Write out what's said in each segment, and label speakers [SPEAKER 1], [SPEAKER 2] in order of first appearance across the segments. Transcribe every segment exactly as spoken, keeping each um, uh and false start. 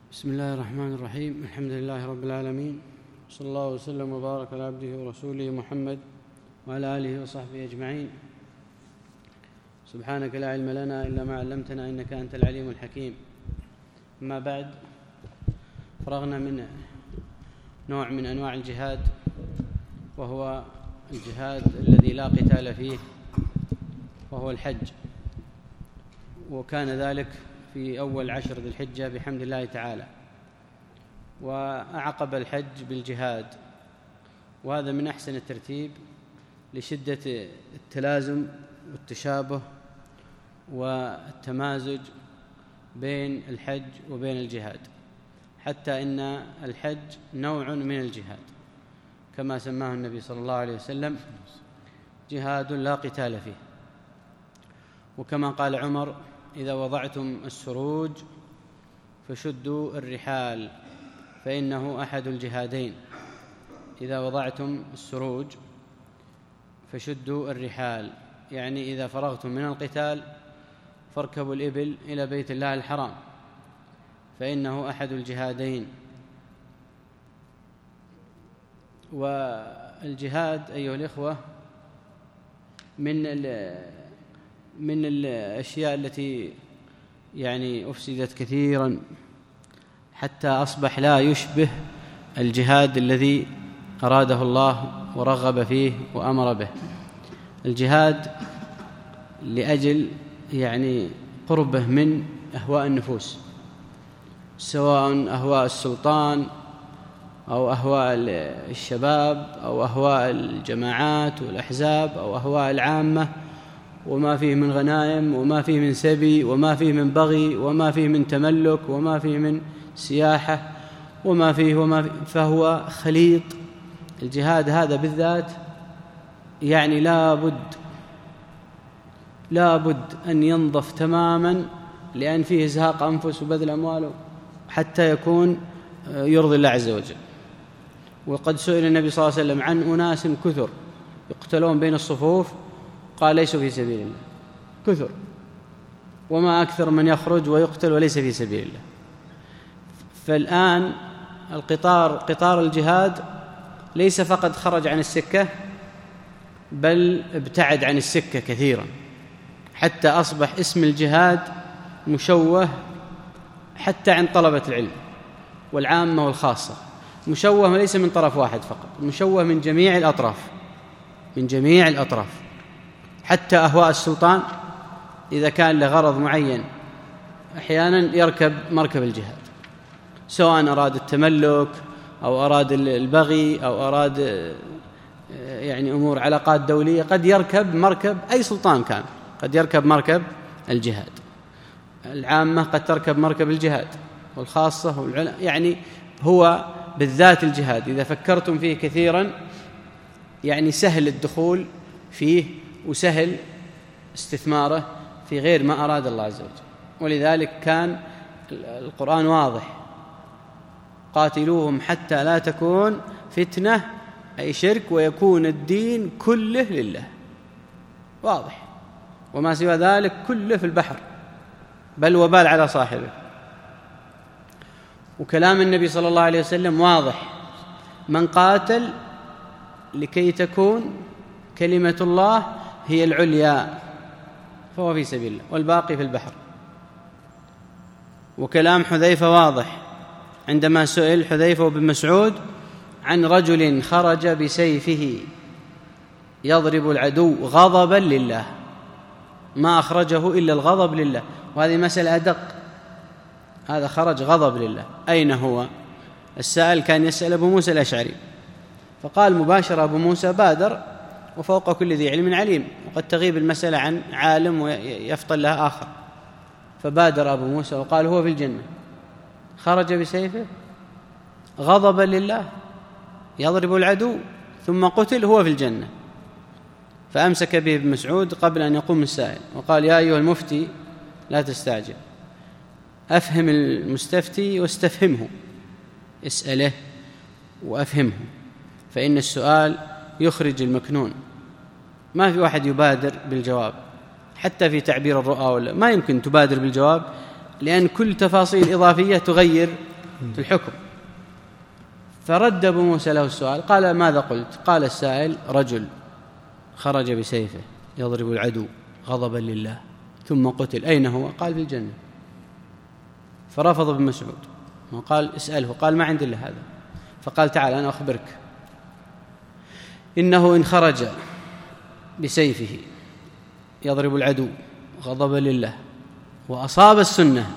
[SPEAKER 1] بسم الله الرحمن الرحيم. الحمد لله رب العالمين، صلى الله وسلم وبارك على عبده ورسوله محمد وعلى آله وصحبه أجمعين. سبحانك لا علم لنا إلا ما علمتنا إنك أنت العليم الحكيم. أما بعد، فرغنا من نوع من أنواع الجهاد، وهو الجهاد الذي لا قتال فيه، وهو الحج، وكان ذلك في أول عشر ذي الحجة بحمد الله تعالى، وأعقب الحج بالجهاد، وهذا من أحسن الترتيب لشدة التلازم والتشابه والتمازج بين الحج وبين الجهاد، حتى إن الحج نوع من الجهاد كما سماه النبي صلى الله عليه وسلم: جهاد لا قتال فيه. وكما قال عمر: إذا وضعتم السروج فشدوا الرحال فإنه أحد الجهادين. إذا وضعتم السروج فشدوا الرحال، يعني إذا فرغتم من القتال فاركبوا الإبل إلى بيت الله الحرام، فإنه أحد الجهادين. والجهاد أيها الإخوة من من الأشياء التي يعني أفسدت كثيرا، حتى أصبح لا يشبه الجهاد الذي أراده الله ورغب فيه وأمر به. الجهاد لأجل يعني قربه من أهواء النفوس، سواء أهواء السلطان أو أهواء الشباب أو أهواء الجماعات والأحزاب أو أهواء العامة، وما فيه من غنائم وما فيه من سبي وما فيه من بغي وما فيه من تملك وما فيه من سياحة وما فيه وما فيه، فهو خليط. الجهاد هذا بالذات يعني لا بد لا بد أن ينظف تماما، لأن فيه إزهاق أنفس وبذل أموال حتى يكون يرضي الله عز وجل. وقد سئل النبي صلى الله عليه وسلم عن أناس كثر يقتلون بين الصفوف، قال: ليسوا في سبيل الله. كثر، وما أكثر من يخرج ويقتل وليس في سبيل الله. فالآن القطار قطار الجهاد ليس فقط خرج عن السكة، بل ابتعد عن السكة كثيرا، حتى أصبح اسم الجهاد مشوه حتى عند طلبة العلم والعامة والخاصة. مشوه ليس من طرف واحد فقط، مشوه من جميع الأطراف، من جميع الأطراف، حتى أهواء السلطان إذا كان لغرض معين أحيانا يركب مركب الجهاد، سواء أراد التملك أو أراد البغي أو أراد يعني أمور علاقات دولية، قد يركب مركب أي سلطان كان، قد يركب مركب الجهاد. العامة قد تركب مركب الجهاد، والخاصة والعلم. يعني هو بالذات الجهاد إذا فكرتم فيه كثيرا يعني سهل الدخول فيه وسهل استثماره في غير ما أراد الله عز وجل. ولذلك كان القرآن واضح: قاتلوهم حتى لا تكون فتنة، أي شرك، ويكون الدين كله لله. واضح، وما سوى ذلك كله في البحر، بل وبال على صاحبه. وكلام النبي صلى الله عليه وسلم واضح: من قاتل لكي تكون كلمة الله هي العليا فهو في سبيل الله، والباقي في البحر. وكلام حذيفة واضح عندما سئل حذيفة بن مسعود عن رجل خرج بسيفه يضرب العدو غضبا لله، ما أخرجه إلا الغضب لله، وهذه مسألة أدق. هذا خرج غضب لله، أين هو؟ السائل كان يسأل أبو موسى الأشعري، فقال مباشرة أبو موسى: بادر، وفوق كل ذي علم عليم، وقد تغيب المسألة عن عالم ويفطن لها آخر. فبادر أبو موسى وقال: هو في الجنة. خرج بسيفه غضبا لله يضرب العدو ثم قتل، هو في الجنة. فأمسك به ابن مسعود قبل أن يقوم السائل وقال: يا أيها المفتي لا تستعجل، أفهم المستفتي واستفهمه، اسأله وأفهمه، فإن السؤال يخرج المكنون. ما في واحد يبادر بالجواب، حتى في تعبير الرؤى ولا ما يمكن تبادر بالجواب، لأن كل تفاصيل إضافية تغير في الحكم. فرد أبو موسى له السؤال قال ماذا قلت؟ قال السائل رجل خرج بسيفه يضرب العدو غضبا لله ثم قتل، أين هو؟ قال في الجنة. فرفض ابن مسعود وقال اسأله، قال ما عندي إلا هذا. فقال تعال أنا أخبرك، إنه إن خرج بسيفه يضرب العدو غضبا لله وأصاب السنة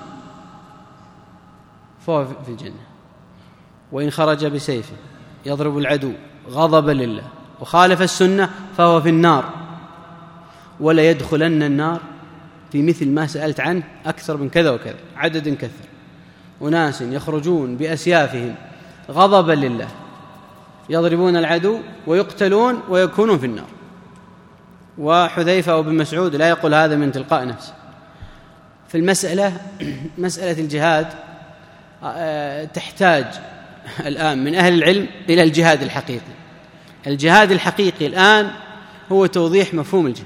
[SPEAKER 1] فهو في الجنة، وإن خرج بسيفه يضرب العدو غضبا لله وخالف السنة فهو في النار، ولا يدخلن النار في مثل ما سألت عنه أكثر من كذا وكذا، عدد كثر، أناس يخرجون بأسيافهم غضبا لله يضربون العدو ويقتلون ويكونون في النار. وحذيفة وابن مسعود لا يقول هذا من تلقاء نفسه. في المسألة مسألة الجهاد تحتاج الآن من أهل العلم إلى الجهاد الحقيقي. الجهاد الحقيقي الآن هو توضيح مفهوم الجهاد.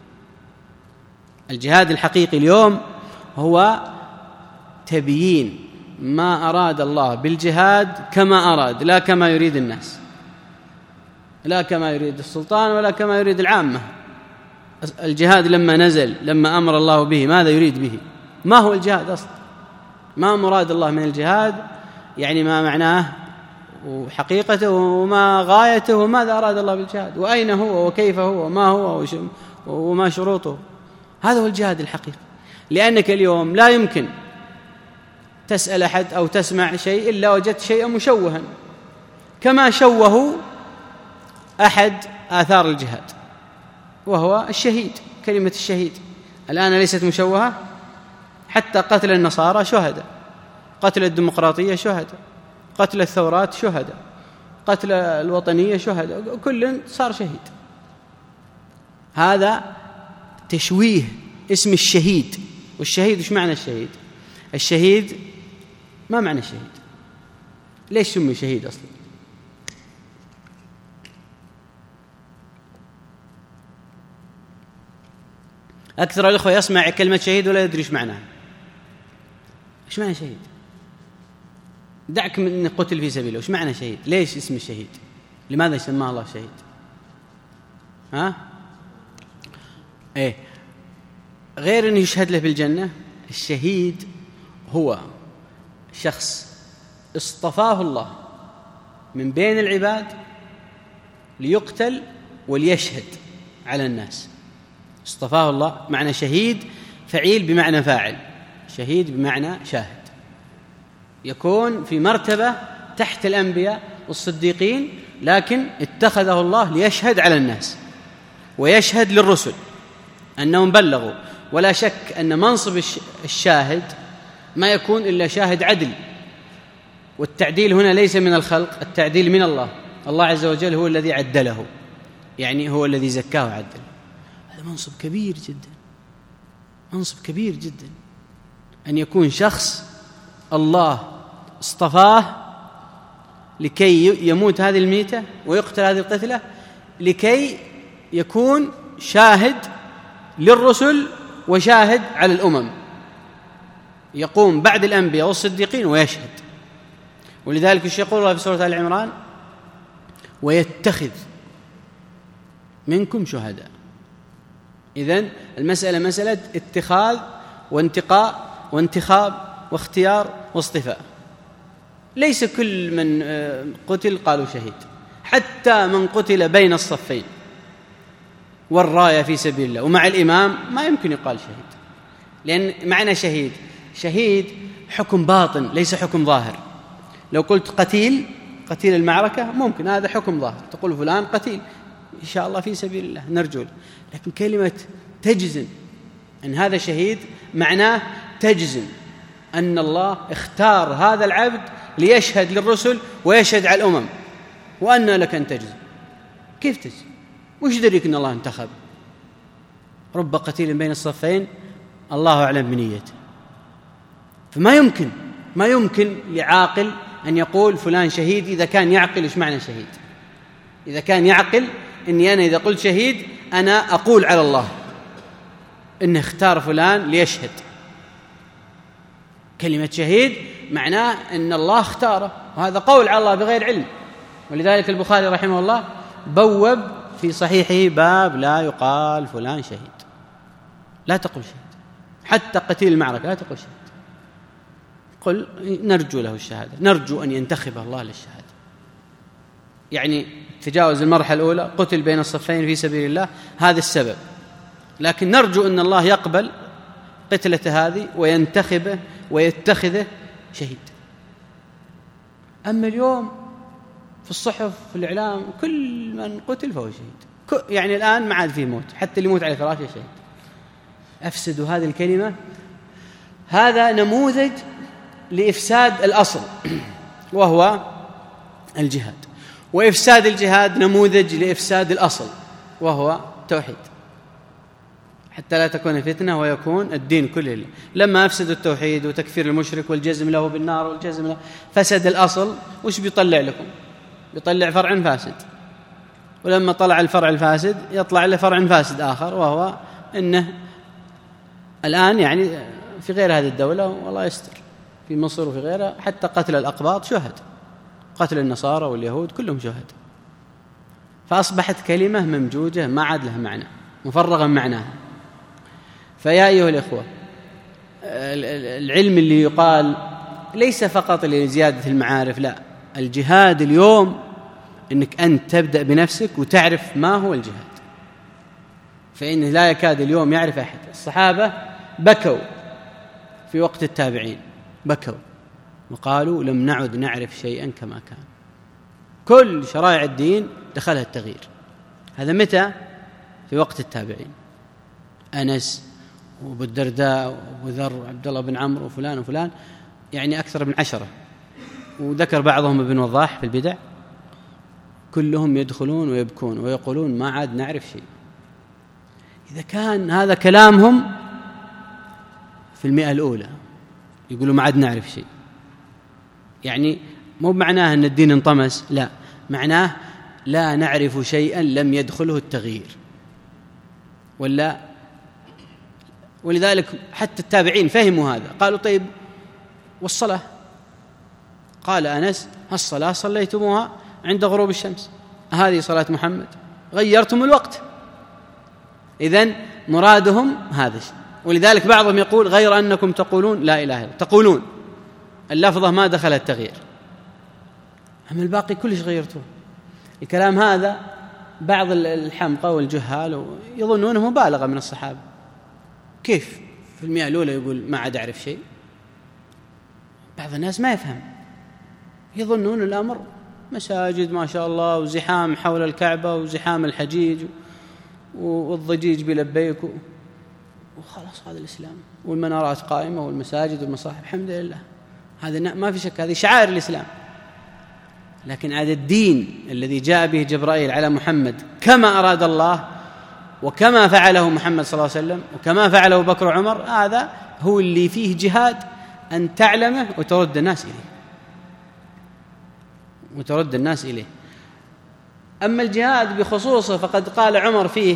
[SPEAKER 1] الجهاد الحقيقي اليوم هو تبيين ما أراد الله بالجهاد كما أراد، لا كما يريد الناس، لا كما يريد السلطان ولا كما يريد العامة. الجهاد لما نزل، لما أمر الله به، ماذا يريد به؟ ما هو الجهاد أصلا؟ ما مراد الله من الجهاد؟ يعني ما معناه وحقيقته وما غايته وماذا أراد الله بالجهاد وأين هو وكيف هو وما هو وما شروطه. هذا هو الجهاد الحقيقي. لأنك اليوم لا يمكن تسأل أحد أو تسمع شيء إلا وجدت شيئا مشوها، كما شوهوا أحد آثار الجهاد وهو الشهيد. كلمة الشهيد الآن ليست مشوهة، حتى قتل النصارى شهداء، قتل الديمقراطية شهداء، قتل الثورات شهداء، قتل الوطنية شهداء، كل صار شهيد. هذا تشويه اسم الشهيد. والشهيد إيش معنى الشهيد؟ الشهيد ما معنى الشهيد؟ ليش سمي شهيد أصلا؟ أكثر الأخوة يسمع كلمة شهيد ولا يدري إيش معناها. إيش معنى شهيد؟ دعك من قتل في سبيله، إيش معنى شهيد؟ ليش اسم الشهيد؟ لماذا سماه الله شهيد؟ ها؟ إيه غير أنه يشهد له بالجنة. الشهيد هو شخص اصطفاه الله من بين العباد ليقتل وليشهد على الناس. اصطفاه الله. معنى شهيد فعيل بمعنى فاعل، شهيد بمعنى شاهد، يكون في مرتبة تحت الأنبياء والصديقين، لكن اتخذه الله ليشهد على الناس ويشهد للرسل أنهم بلغوا. ولا شك أن منصب الشاهد ما يكون إلا شاهد عدل، والتعديل هنا ليس من الخلق، التعديل من الله. الله عز وجل هو الذي عدله، يعني هو الذي زكاه وعدله. هذا منصب كبير جدا، منصب كبير جدا، أن يكون شخص الله اصطفاه لكي يموت هذه الميتة ويقتل هذه القتلة، لكي يكون شاهد للرسل وشاهد على الأمم، يقوم بعد الأنبياء والصديقين ويشهد. ولذلك الشيخ يقول الله في سورة آل عمران: ويتخذ منكم شهداء. إذن المسألة مسألة اتخاذ وانتقاء وانتخاب واختيار واصطفاء. ليس كل من قتل قالوا شهيد، حتى من قتل بين الصفين والراية في سبيل الله ومع الإمام ما يمكن يقال شهيد، لأن معنى شهيد شهيد حكم باطن ليس حكم ظاهر. لو قلت قتيل قتيل المعركة ممكن هذا حكم ظاهر، تقول فلان قتيل إن شاء الله في سبيل الله نرجو، لكن كلمة تجزم أن هذا شهيد معناه تجزم أن الله اختار هذا العبد ليشهد للرسل ويشهد على الأمم، وأن لك أن تجزم. كيف تجزم؟ وش دريك أن الله انتخب؟ رب قتيل بين الصفين الله أعلم بنيته. فما يمكن ما يمكن لعاقل أن يقول فلان شهيد إذا كان يعقل إيش معنى شهيد. إذا كان يعقل أني أنا إذا قلت شهيد أنا أقول على الله إنه اختار فلان ليشهد. كلمة شهيد معناه أن الله اختاره، وهذا قول على الله بغير علم. ولذلك البخاري رحمه الله بوب في صحيحه باب لا يقال فلان شهيد، لا تقل شهيد، حتى قتيل المعركة لا تقل شهيد، قل نرجو له الشهادة، نرجو أن ينتخب الله للشهادة. يعني تجاوز المرحلة الأولى، قتل بين الصفين في سبيل الله، هذا السبب، لكن نرجو أن الله يقبل قتلة هذه وينتخبه ويتخذه شهيد. أما اليوم في الصحف في الإعلام كل من قتل فهو شهيد، يعني الآن ما عاد فيه موت، حتى اللي يموت على فراشه شهيد. أفسدوا هذه الكلمة. هذا نموذج لإفساد الأصل وهو الجهاد، وإفساد الجهاد نموذج لإفساد الأصل وهو التوحيد، حتى لا تكون فتنة ويكون الدين كله لله. لما أفسدوا التوحيد وتكفير المشرك والجزم له بالنار والجزم له، فسد الأصل. وش بيطلع لكم؟ بيطلع فرع فاسد، ولما طلع الفرع الفاسد يطلع له فرع فاسد آخر، وهو أنه الآن يعني في غير هذه الدولة والله يستر، في مصر وفي غيرها حتى قتل الأقباط شهد، قتل النصارى واليهود كلهم شهد. فأصبحت كلمة ممجوجة ما عاد لها معنى، مفرغا معناها. فيا أيها الإخوة، العلم اللي يقال ليس فقط لزيادة المعارف، لا، الجهاد اليوم أنك أنت تبدأ بنفسك وتعرف ما هو الجهاد، فإنه لا يكاد اليوم يعرف أحد. الصحابة بكوا في وقت التابعين، بكوا وقالوا لم نعد نعرف شيئا كما كان، كل شرائع الدين دخلها التغيير. هذا متى؟ في وقت التابعين، أنس وأبو الدرداء وأبو ذر وعبد الله بن عمرو وفلان وفلان، يعني أكثر من عشرة، وذكر بعضهم ابن وضاح في البدع، كلهم يدخلون ويبكون ويقولون ما عاد نعرف شيء. إذا كان هذا كلامهم في المئة الأولى يقولوا ما عاد نعرف شيء، يعني مو معناه أن الدين انطمس، لا، معناه لا نعرف شيئا لم يدخله التغيير. ولا ولذلك حتى التابعين فهموا هذا، قالوا طيب والصلاة؟ قال أنس الصلاة صليتموها عند غروب الشمس، هذه صلاة محمد، غيرتم الوقت. إذن مرادهم هذا الشيء. ولذلك بعضهم يقول غير أنكم تقولون لا إله إلا الله، تقولون اللفظة ما دخل التغيير، أما الباقي كلش غيرته. الكلام هذا بعض الحمقى والجهال يظنونه مبالغة من الصحابة. كيف في المئة الأولى يقول ما عاد أعرف شيء؟ بعض الناس ما يفهم، يظنون الأمر مساجد ما شاء الله وزحام حول الكعبة وزحام الحجيج والضجيج بلبيك وخلاص هذا الإسلام، والمنارات قائمة والمساجد والمصاحف الحمد لله، هذا ما في شك، هذه شعائر الإسلام. لكن هذا الدين الذي جاء به جبرائيل على محمد كما أراد الله وكما فعله محمد صلى الله عليه وسلم وكما فعله بكر وعمر، هذا هو اللي فيه جهاد أن تعلمه وترد الناس إليه وترد الناس إليه. أما الجهاد بخصوصه فقد قال عمر فيه،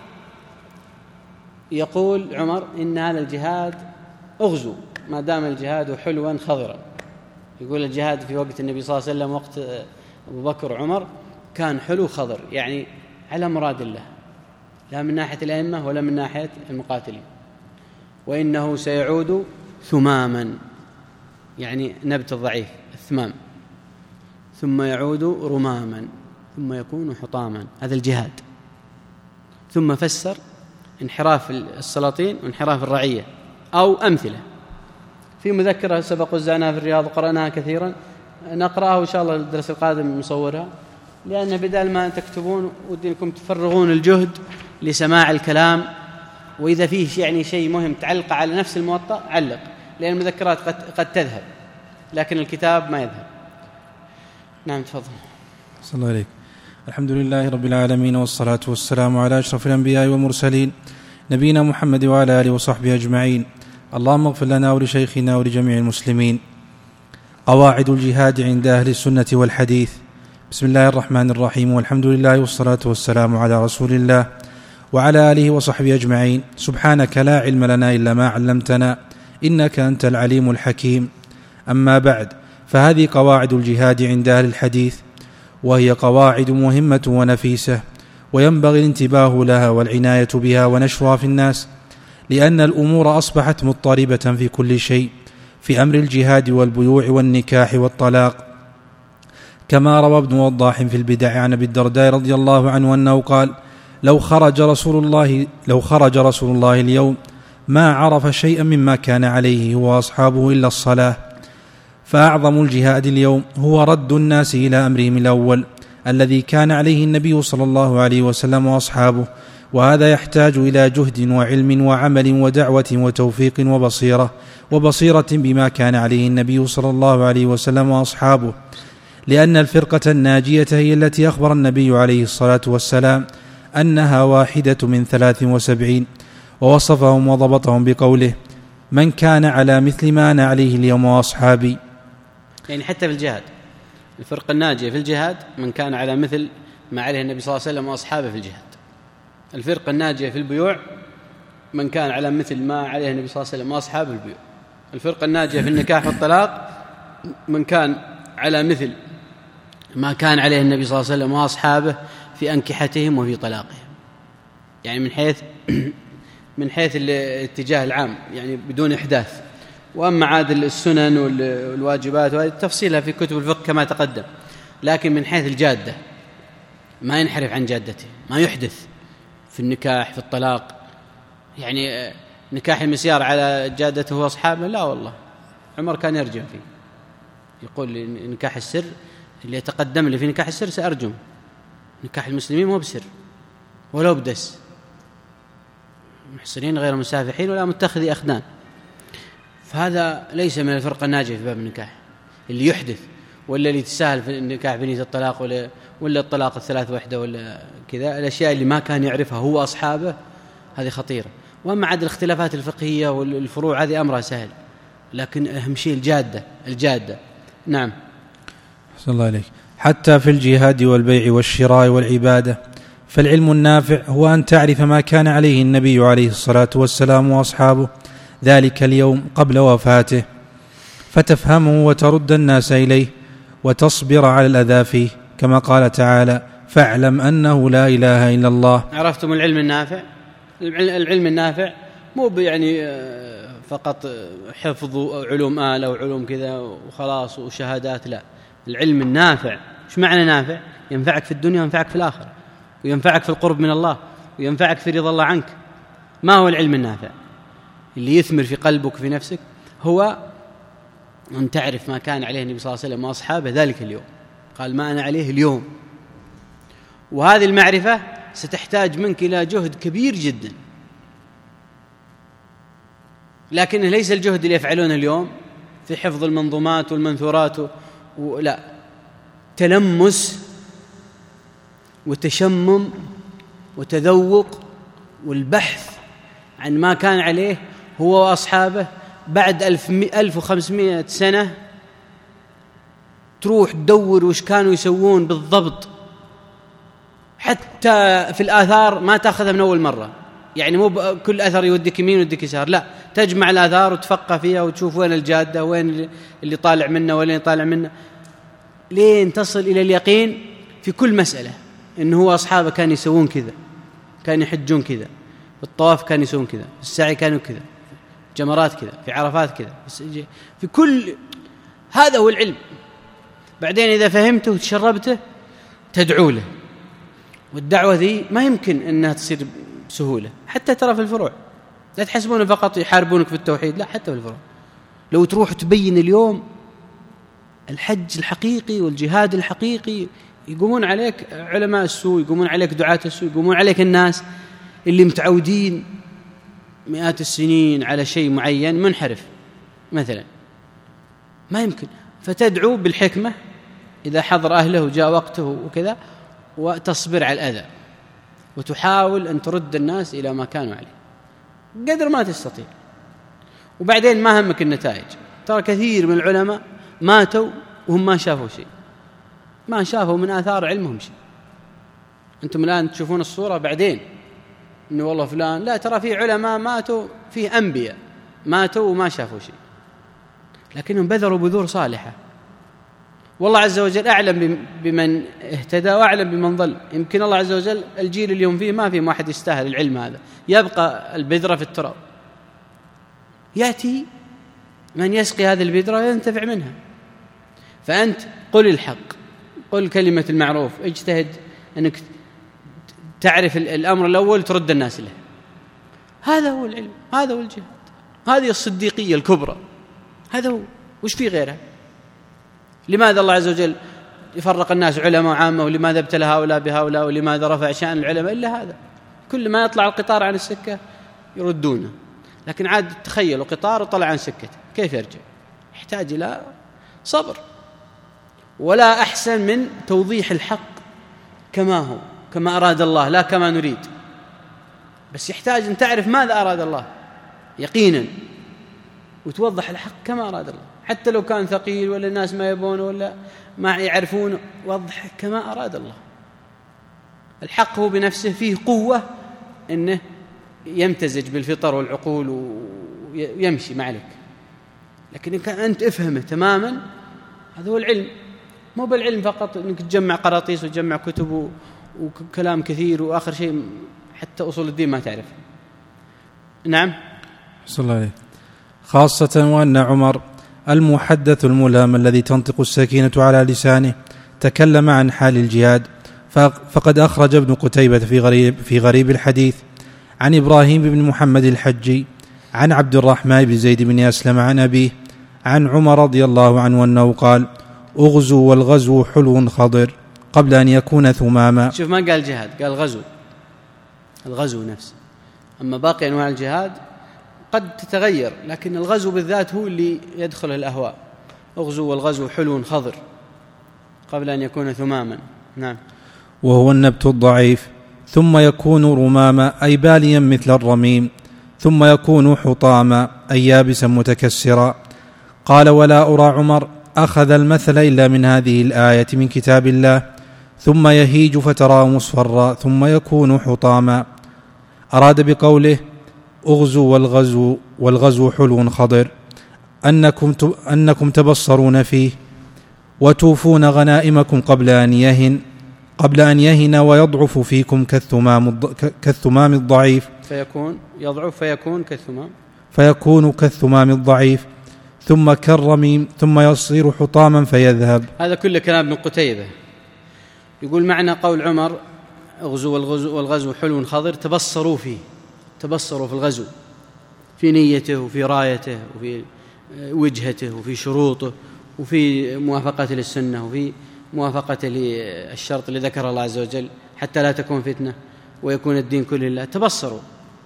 [SPEAKER 1] يقول عمر إن هذا الجهاد أغزو ما دام الجهاد حلوا خضرا. يقول الجهاد في وقت النبي صلى الله عليه وسلم وقت أبو بكر وعمر كان حلو خضر، يعني على مراد الله، لا من ناحية الأئمة ولا من ناحية المقاتلين. وإنه سيعود ثماما، يعني نبت الضعيف الثمام، ثم يعود رماما، ثم يكون حطاما. هذا الجهاد. ثم فسر انحراف السلاطين وانحراف الرعية أو أمثلة في مذكرة سبق وزعناها في الرياض وقرأناها كثيرا، نقرأها وإن شاء الله الدرس القادم نصورها، لأن بدل ما تكتبون ودينكم تفرغون الجهد لسماع الكلام، وإذا فيه يعني شيء مهم تعلق على نفس الموطأ علق، لأن المذكرات قد, قد تذهب لكن الكتاب ما يذهب. نعم تفضل.
[SPEAKER 2] صلى الله عليك. الحمد لله رب العالمين، والصلاة والسلام على أشرف الأنبياء والمرسلين نبينا محمد وعلى آله وصحبه أجمعين. اللهم اغفر لنا ولشيخنا ولجميع المسلمين. قواعد الجهاد عند أهل السنة والحديث. بسم الله الرحمن الرحيم، والحمد لله والصلاة والسلام على رسول الله وعلى آله وصحبه أجمعين. سبحانك لا علم لنا إلا ما علمتنا إنك أنت العليم الحكيم. أما بعد، فهذه قواعد الجهاد عند أهل الحديث، وهي قواعد مهمة ونفيسة، وينبغي الانتباه لها والعناية بها ونشرها في الناس، لأن الأمور أصبحت مضطربة في كل شيء، في أمر الجهاد والبيوع والنكاح والطلاق، كما روى ابن وضاح في البدع عن أبي الدرداء رضي الله عنه أنه قال: لو خرج رسول الله لو خرج رسول الله اليوم ما عرف شيئا مما كان عليه هو وأصحابه إلا الصلاة. فأعظم الجهاد اليوم هو رد الناس إلى أمرهم الأول الذي كان عليه النبي صلى الله عليه وسلم وأصحابه، وهذا يحتاج إلى جهد وعلم وعمل ودعوة وتوفيق وبصيرة وبصيرة بما كان عليه النبي صلى الله عليه وسلم وأصحابه، لأن الفرقة الناجية هي التي أخبر النبي عليه الصلاة والسلام أنها واحدة من ثلاث وسبعين، ووصفهم وضبطهم بقوله: من كان على مثل ما أنا عليه اليوم وأصحابي.
[SPEAKER 1] يعني حتى في الجهاد الفرقة الناجية في الجهاد من كان على مثل ما عليه النبي صلى الله عليه وسلم وأصحابه في الجهاد. الفرقة الناجية في البيوع من كان على مثل ما عليه النبي صلى الله عليه وسلم وأصحابه في البيوع. الفرقة الناجية في النكاح والطلاق من كان على مثل ما كان عليه النبي صلى الله عليه وسلم وأصحابه في أنكحتهم وفي طلاقهم، يعني من حيث من حيث الاتجاه العام، يعني بدون إحداث. وأما عاد السنن والواجبات وتفصيلها في كتب الفقه كما تقدم، لكن من حيث الجادة ما ينحرف عن جادته، ما يحدث في النكاح في الطلاق. يعني نكاح المسيار على جادته وأصحابه، لا والله، عمر كان يرجم فيه، يقول نكاح السر اللي يتقدم لي في نكاح السر سأرجم، نكاح المسلمين مو بسر ولو بدس، محصنين غير مسافحين ولا متخذي أخدان. فهذا ليس من الفرقة الناجية في باب النكاح اللي يحدث، ولا اللي تساهل في النكاح بنية الطلاق، ولا, ولا الطلاق الثلاث وحدة، ولا كذا الأشياء اللي ما كان يعرفها هو أصحابه، هذه خطيرة. وأما عاد الاختلافات الفقهية والفروع هذه أمرها سهل، لكن أهم شيء الجادة الجادة. نعم.
[SPEAKER 2] صلى الله عليك. حتى في الجهاد والبيع والشراء والعبادة، فالعلم النافع هو أن تعرف ما كان عليه النبي عليه الصلاة والسلام وأصحابه ذلك اليوم قبل وفاته، فتفهمه وترد الناس إليه وتصبر على الأذى فيه، كما قال تعالى: فاعلم أنه لا إله إلا الله.
[SPEAKER 1] عرفتم العلم النافع؟ العلم النافع مو يعني فقط حفظ علوم آلة وعلوم كذا وخلاص وشهادات، لا، العلم النافع. ايش معنى نافع؟ ينفعك في الدنيا وينفعك في الآخرة، وينفعك في القرب من الله، وينفعك في رضا الله عنك. ما هو العلم النافع؟ اللي يثمر في قلبك وفي نفسك هو أن تعرف ما كان عليه النبي صلى الله عليه وسلم وأصحابه ذلك اليوم. قال: ما أنا عليه اليوم. وهذه المعرفة ستحتاج منك إلى جهد كبير جدا، لكنه ليس الجهد اللي يفعلونه اليوم في حفظ المنظومات والمنثورات، ولا، تلمس وتشمم وتذوق والبحث عن ما كان عليه هو وأصحابه بعد ألف وخمسمائة سنة. تروح تدور وش كانوا يسوون بالضبط، حتى في الآثار ما تأخذها من أول مرة، يعني مو كل أثر يوديك يمين ويوديك يسار، لا، تجمع الآثار وتفقه فيها وتشوف وين الجادة وين اللي طالع منه وين اللي طالع منه، لين تصل إلى اليقين في كل مسألة إنه هو أصحابه كانوا يسوون كذا، كانوا يحجون كذا، في الطواف كانوا يسوون كذا، في السعي كانوا كذا، جمرات كذا، في عرفات كذا، في كل هذا هو العلم. بعدين إذا فهمته وتشربته تدعو له، والدعوة ذي ما يمكن أنها تصير بسهولة، حتى ترى في الفروع، لا تحسبون فقط يحاربونك في التوحيد، لا، حتى في الفروع. لو تروح تبين اليوم الحج الحقيقي والجهاد الحقيقي، يقومون عليك علماء السوء، يقومون عليك دعاة السوء، يقومون عليك الناس اللي متعودين مئات السنين على شيء معين منحرف مثلا، ما يمكن. فتدعو بالحكمة إذا حضر أهله وجاء وقته وكذا، وتصبر على الأذى، وتحاول أن ترد الناس إلى ما كانوا عليه قدر ما تستطيع. وبعدين ما همك النتائج. ترى كثير من العلماء ماتوا وهم ما شافوا شيء، ما شافوا من آثار علمهم شيء. أنتم الآن تشوفون الصورة بعدين إنه والله فلان، لا، ترى في علماء ماتوا، فيه أنبياء ماتوا وما شافوا شيء، لكنهم بذروا بذور صالحة، والله عز وجل أعلم بمن اهتدى وأعلم بمن ضل. يمكن الله عز وجل الجيل اليوم فيه ما في واحد يستاهل العلم هذا، يبقى البذرة في التراب، يأتي من يسقي هذه البذرة وينتفع منها. فأنت قل الحق، قل كلمة المعروف، اجتهد أنك تعرف الأمر الأول ترد الناس له. هذا هو العلم، هذا هو الجهاد، هذه الصديقية الكبرى، هذا هو. وش في غيرها؟ لماذا الله عز وجل يفرق الناس علماء وعامة، ولماذا ابتلى هؤلاء بهؤلاء، ولماذا رفع شأن العلماء؟ إلا هذا. كل ما يطلع القطار عن السكة يردونه، لكن عاد تخيلوا قطار وطلع عن سكته كيف يرجع؟ يحتاج إلى صبر. ولا أحسن من توضيح الحق كما هو، كما أراد الله لا كما نريد، بس يحتاج أن تعرف ماذا أراد الله يقينا، وتوضح الحق كما أراد الله، حتى لو كان ثقيل ولا الناس ما يبونه ولا ما يعرفونه، وضح كما أراد الله. الحق هو بنفسه فيه قوة أنه يمتزج بالفطر والعقول ويمشي معك، لكن إن كان أنت افهمه تماما، هذا هو العلم. مو بالعلم فقط أنك تجمع قراطيس وتجمع كتب وكلام كثير وآخر شيء حتى أصول الدين ما تعرف. نعم. صلى الله عليه.
[SPEAKER 2] خاصة وأن عمر المحدث الملهم الذي تنطق السكينة على لسانه تكلم عن حال الجهاد، فقد أخرج ابن قتيبة في غريب, في غريب الحديث عن إبراهيم بن محمد الحجي عن عبد الرحمن بن زيد بن أسلم عن أبيه عن عمر رضي الله عنه أنه قال: أغزو والغزو حلو خضر قبل أن يكون ثماما.
[SPEAKER 1] شوف، ما قال جهاد، قال غزو، الغزو نفسه. أما باقي أنواع الجهاد قد تتغير، لكن الغزو بالذات هو اللي يدخل الأهواء. أغزو والغزو حلو خضر قبل أن يكون ثماما. نعم.
[SPEAKER 2] وهو النبت الضعيف، ثم يكون رماما أي باليا مثل الرميم، ثم يكون حطاما أي يابسا متكسرا. قال: ولا أرى عمر أخذ المثل إلا من هذه الآية من كتاب الله، ثم يهيج فتراه مصفرا ثم يكون حطاما. أراد بقوله أغزو والغزو والغزو حلو خضر أنكم, أنكم تبصرون فيه وتوفون غنائمكم قبل أن يهن قبل أن يهن ويضعف فيكم كالثمام, كالثمام الضعيف،
[SPEAKER 1] فيكون يضعف فيكون كالثمام
[SPEAKER 2] فيكون كالثمام الضعيف، ثم كالرميم، ثم يصير حطاما فيذهب.
[SPEAKER 1] هذا كله كلام ابن قتيبة. يقول معنى قول عمر أغزو والغزو, والغزو حلو خضر، تبصروا فيه، تبصروا في الغزو، في نيته وفي رايته وفي وجهته وفي شروطه وفي موافقته للسنة وفي موافقته للشرط اللي ذكر الله عز وجل حتى لا تكون فتنة ويكون الدين كله لله. تبصروا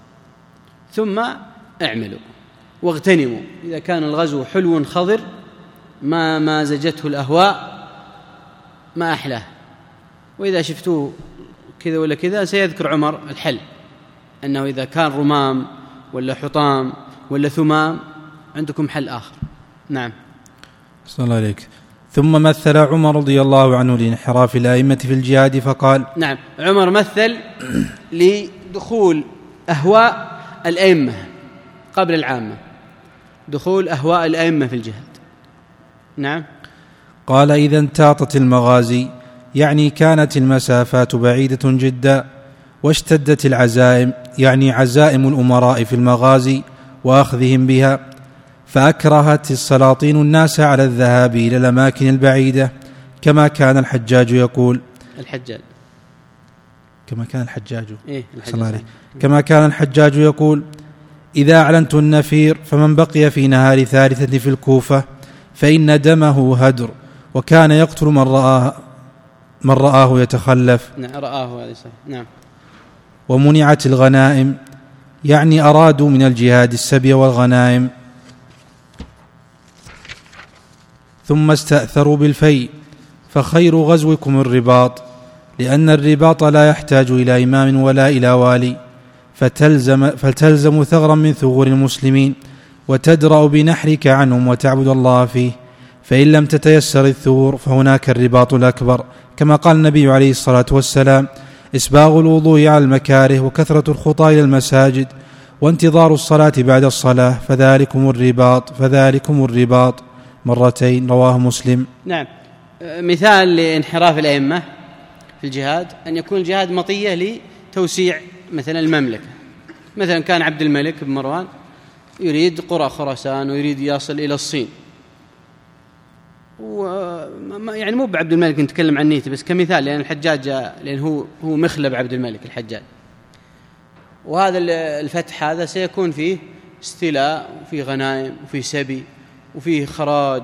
[SPEAKER 1] ثم اعملوا واغتنموا. إذا كان الغزو حلو خضر ما مازجته الأهواء ما أحلاه، وإذا شفتوه كذا ولا كذا سيذكر عمر الحل، أنه إذا كان رمام ولا حطام ولا ثمام عندكم حل آخر. نعم.
[SPEAKER 2] صلى الله عليك. ثم مثل عمر رضي الله عنه لانحراف الأئمة في الجهاد فقال:
[SPEAKER 1] نعم، عمر مثل لدخول أهواء الأئمة قبل العامة، دخول أهواء الأئمة في الجهاد. نعم.
[SPEAKER 2] قال: إذا انتاطت المغازي، يعني كانت المسافات بعيدة جدا، واشتدت العزائم، يعني عزائم الأمراء في المغازي وأخذهم بها، فأكرهت السلاطين الناس على الذهاب إلى الأماكن البعيدة، كما كان الحجاج يقول
[SPEAKER 1] الحجاج
[SPEAKER 2] كما كان الحجاج
[SPEAKER 1] إيه الحجاج
[SPEAKER 2] كما كان الحجاج يقول: إذا أعلنت النفير فمن بقي في نهار ثالثة في الكوفة فإن دمه هدر، وكان يقتل من رآه من رآه يتخلف.
[SPEAKER 1] نعم، رآه هذا صحيح. نعم.
[SPEAKER 2] ومنعت الغنائم، يعني أرادوا من الجهاد السبي والغنائم، ثم استأثروا بالفيء، فخير غزوكم الرباط، لأن الرباط لا يحتاج إلى إمام ولا إلى والي، فتلزم, فتلزم ثغرا من ثغور المسلمين، وتدرأ بنحرك عنهم وتعبد الله فيه، فإن لم تتيسر الثغور فهناك الرباط الأكبر، كما قال النبي عليه الصلاة والسلام: إسباغ الوضوء على المكاره، وكثرة الخطى إلى المساجد، وانتظار الصلاة بعد الصلاة، فذلكم الرباط فذلكم الرباط مرتين رواه مسلم.
[SPEAKER 1] نعم. مثال لانحراف الأئمة في الجهاد أن يكون الجهاد مطية لتوسيع مثلا المملكة. مثلا كان عبد الملك بن مروان يريد قرى خراسان ويريد يصل إلى الصين، يعني مو بعبد الملك نتكلم عن نيته بس كمثال، لأن الحجاج لأن هو هو مخلب عبد الملك الحجاج، وهذا الفتح هذا سيكون فيه استيلاء وفيه غنائم وفيه سبي وفيه خراج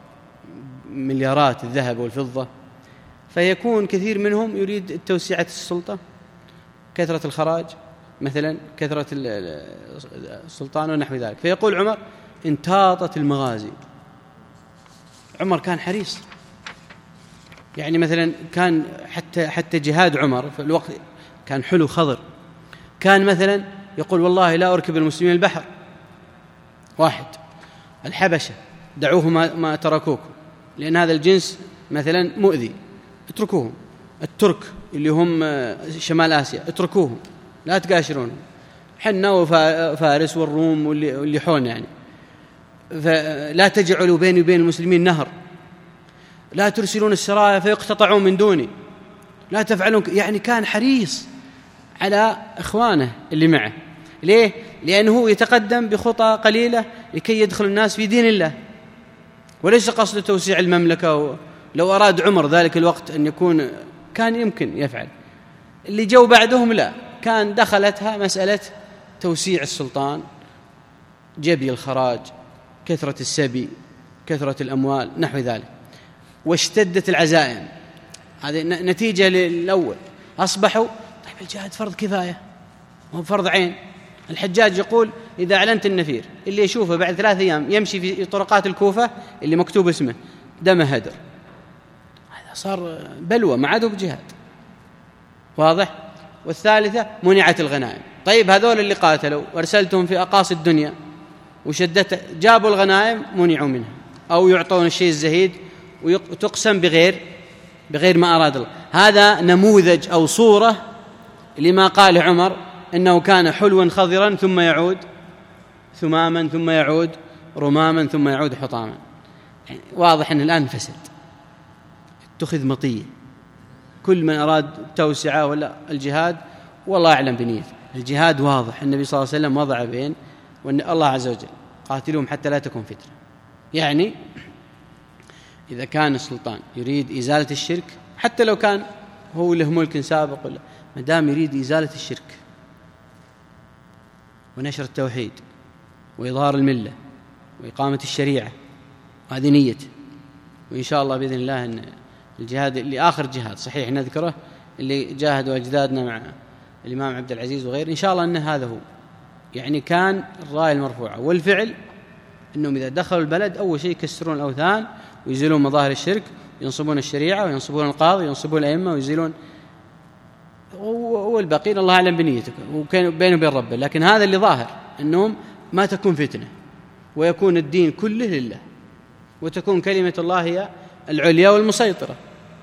[SPEAKER 1] مليارات الذهب والفضة، فيكون كثير منهم يريد توسعة السلطة، كثرة الخراج مثلا، كثرة السلطان ونحو ذلك. فيقول عمر انتاطت المغازي. عمر كان حريص، يعني مثلا كان حتى حتى جهاد عمر في الوقت كان حلو خضر، كان مثلا يقول والله لا أركب المسلمين البحر، واحد الحبشة دعوه ما, ما تركوكم لأن هذا الجنس مثلا مؤذي، اتركوهم. الترك اللي هم شمال آسيا اتركوهم لا تقاشرون، حنا وفارس والروم واللي حولنا، يعني فلا تجعلوا بيني وبين المسلمين نهر، لا ترسلون السرايا فيقتطعون من دوني، لا تفعلون. يعني كان حريص على إخوانه اللي معه. ليه؟ لأنه يتقدم بخطى قليلة لكي يدخل الناس في دين الله، وليس قصد توسيع المملكة. لو أراد عمر ذلك الوقت أن يكون كان يمكن يفعل. اللي جو بعدهم لا، كان دخلتها مسألة توسيع السلطان، جبي الخراج، كثرة السبي، كثرة الأموال نحو ذلك، واشتدت العزائم. هذه نتيجة للأول. أصبحوا طيب الجهاد فرض كفاية وهو فرض عين. الحجاج يقول إذا أعلنت النفير اللي يشوفه بعد ثلاث أيام يمشي في طرقات الكوفة اللي مكتوب اسمه دم هدر، هذا صار بلوى ما عادوا بجهاد. واضح؟ والثالثة منعت الغنائم. طيب هذول اللي قاتلوا وارسلتهم في أقاصي الدنيا وشدت جابوا الغنائم منعوا منها، أو يعطون الشيء الزهيد وتقسم بغير بغير ما أراد الله. هذا نموذج أو صورة لما قال عمر إنه كان حلوا خضرا ثم يعود ثماما ثم يعود رماما ثم يعود حطاما. يعني واضح أن الآن فسد، اتخذ مطية. كل من أراد توسعة ولا الجهاد والله أعلم بنيته. الجهاد واضح، النبي صلى الله عليه وسلم وضع بين، وأن الله عز وجل قاتلهم حتى لا تكون فتنة. يعني إذا كان السلطان يريد إزالة الشرك، حتى لو كان هو له ملك سابق ولا، ما دام يريد إزالة الشرك ونشر التوحيد وإظهار الملة وإقامة الشريعة، هذه نيته. وإن شاء الله بإذن الله أن الجهاد اللي آخر جهاد صحيح نذكره اللي جاهدوا أجدادنا مع الإمام عبد العزيز وغيره، إن شاء الله أن هذا هو. يعني كان الراية المرفوعة والفعل أنهم إذا دخلوا البلد أول شيء يكسرون الأوثان ويزيلون مظاهر الشرك، ينصبون الشريعة وينصبون القاضي وينصبون الأئمة ويزيلون، والباقين الله أعلم بنيتك وكان بينه وبين ربه. لكن هذا اللي ظاهر أنهم ما تكون فتنة ويكون الدين كله لله وتكون كلمة الله هي العليا والمسيطرة.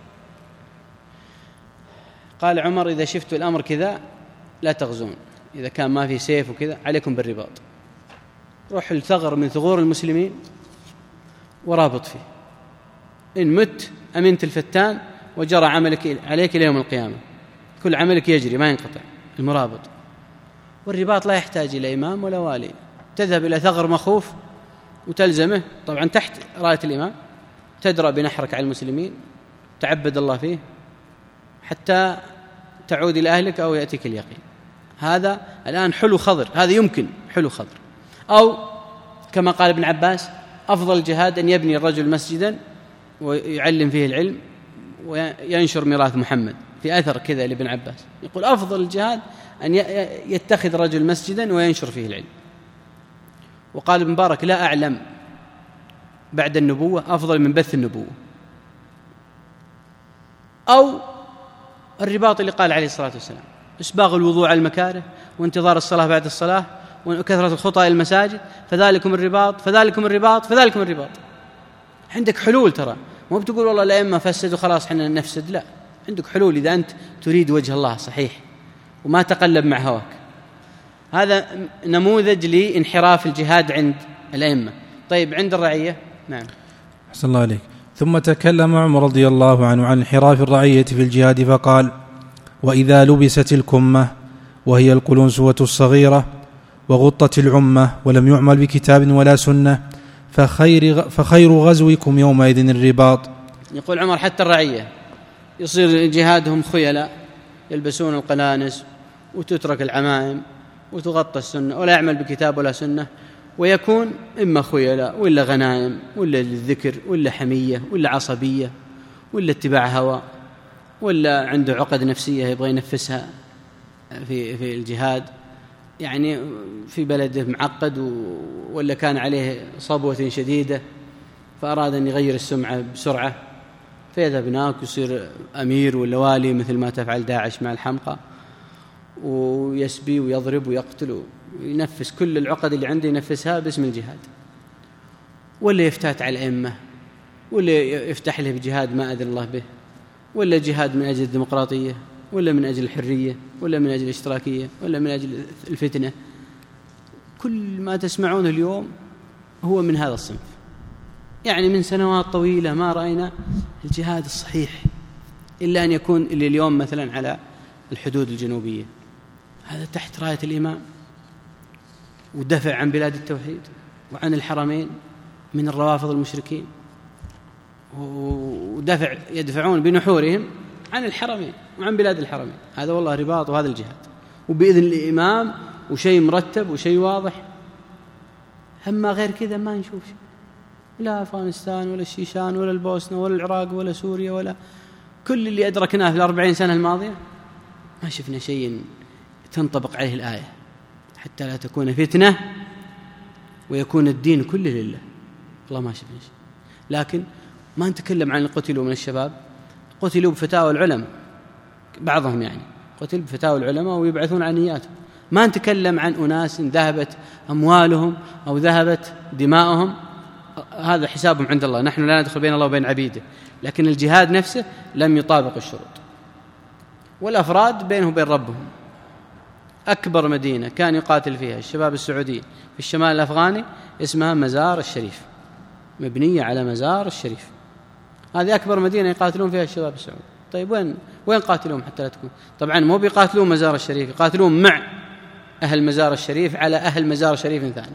[SPEAKER 1] قال عمر إذا شفتوا الأمر كذا لا تغزون، إذا كان ما في سيف وكذا عليكم بالرباط، روح الثغر من ثغور المسلمين ورابط فيه، إن مت أمنت الفتان وجرى عملك عليك إلى يوم القيامة، كل عملك يجري ما ينقطع. المرابط والرباط لا يحتاج إلى إمام ولا والي، تذهب إلى ثغر مخوف وتلزمه طبعا تحت راية الإمام، تدرأ بنحرك على المسلمين، تعبد الله فيه حتى تعود إلى أهلك أو يأتيك اليقين. هذا الآن حلو خضر، هذا يمكن حلو خضر. أو كما قال ابن عباس أفضل الجهاد أن يبني الرجل مسجدا ويعلم فيه العلم وينشر ميراث محمد، في أثر كذا لابن عباس يقول أفضل الجهاد أن يتخذ رجل مسجدا وينشر فيه العلم. وقال ابن مبارك لا أعلم بعد النبوة أفضل من بث النبوة. أو الرباط اللي قال عليه الصلاة والسلام إسباغ الوضوء على المكاره وانتظار الصلاة بعد الصلاة وكثرة الخطى إلى المساجد، فذلكم الرباط فذلكم الرباط فذلكم الرباط. عندك حلول، ترى مو بتقول والله الأئمة فسدوا خلاص حنا نفسد، لا، عندك حلول إذا أنت تريد وجه الله صحيح وما تقلب مع هواك. هذا نموذج لانحراف الجهاد عند الأئمة. طيب عند الرعية؟ نعم.
[SPEAKER 2] أحسن الله عليك. ثم تكلم عمر رضي الله عنه عن انحراف الرعية في الجهاد فقال: وإذا لبست الكمة وهي القلنسوة الصغيرة وغطت العمة ولم يعمل بكتاب ولا سنة فخير, فخير غزوكم يومئذ الرباط.
[SPEAKER 1] يقول عمر حتى الرعية يصير جهادهم خيلاء، يلبسون القلانس وتترك العمائم وتغطى السنة ولا يعمل بكتاب ولا سنة، ويكون إما خيلاء ولا غنائم ولا للذكر ولا حمية ولا عصبية ولا اتباع هوى ولا عنده عقد نفسية يبغى ينفسها في في الجهاد، يعني في بلده معقد ولا كان عليه صبوة شديدة فأراد أن يغير السمعة بسرعة فيذهب هناك ويصير أمير ولا والي مثل ما تفعل داعش مع الحمقى، ويسبي ويضرب ويقتل وينفس كل العقد اللي عنده ينفسها باسم الجهاد، ولا يفتات على الأئمة ولا يفتح له بجهاد ما أذن الله به، ولا جهاد من أجل الديمقراطية ولا من أجل الحرية ولا من أجل الاشتراكية ولا من أجل الفتنة. كل ما تسمعونه اليوم هو من هذا الصنف، يعني من سنوات طويلة ما رأينا الجهاد الصحيح إلا أن يكون اللي اليوم مثلا على الحدود الجنوبية، هذا تحت راية الإمام، ودفع عن بلاد التوحيد وعن الحرمين من الروافض المشركين، ودفع يدفعون بنحورهم عن الحرمين وعن بلاد الحرمين. هذا والله رباط وهذا الجهاد، وبإذن الإمام وشيء مرتب وشيء واضح. أما غير كذا ما نشوف شيء، لا أفغانستان ولا الشيشان ولا البوسنة ولا العراق ولا سوريا ولا كل اللي أدركناه في الأربعين سنة الماضية ما شفنا شيء تنطبق عليه الآية حتى لا تكون فتنة ويكون الدين كله لله. الله ما شفنا شيء. لكن ما نتكلم عن القتلوا من الشباب، قتلوا بفتاوى العلماء بعضهم، يعني قتل بفتاوى العلماء ويبعثون عن نياتهم. ما نتكلم عن أناس ذهبت أموالهم أو ذهبت دماؤهم، هذا حسابهم عند الله، نحن لا ندخل بين الله وبين عبيده. لكن الجهاد نفسه لم يطابق الشروط، والأفراد بينهم وبين ربهم. أكبر مدينة كان يقاتل فيها الشباب السعوديين في الشمال الأفغاني اسمها مزار الشريف، مبنية على مزار الشريف، هذه أكبر مدينة يقاتلون فيها الشباب السعودي. طيب وين وين قاتلهم حتى لا تكون؟ طبعا مو بيقاتلون مزار الشريف، يقاتلون مع أهل مزار الشريف على أهل مزار شريف ثاني.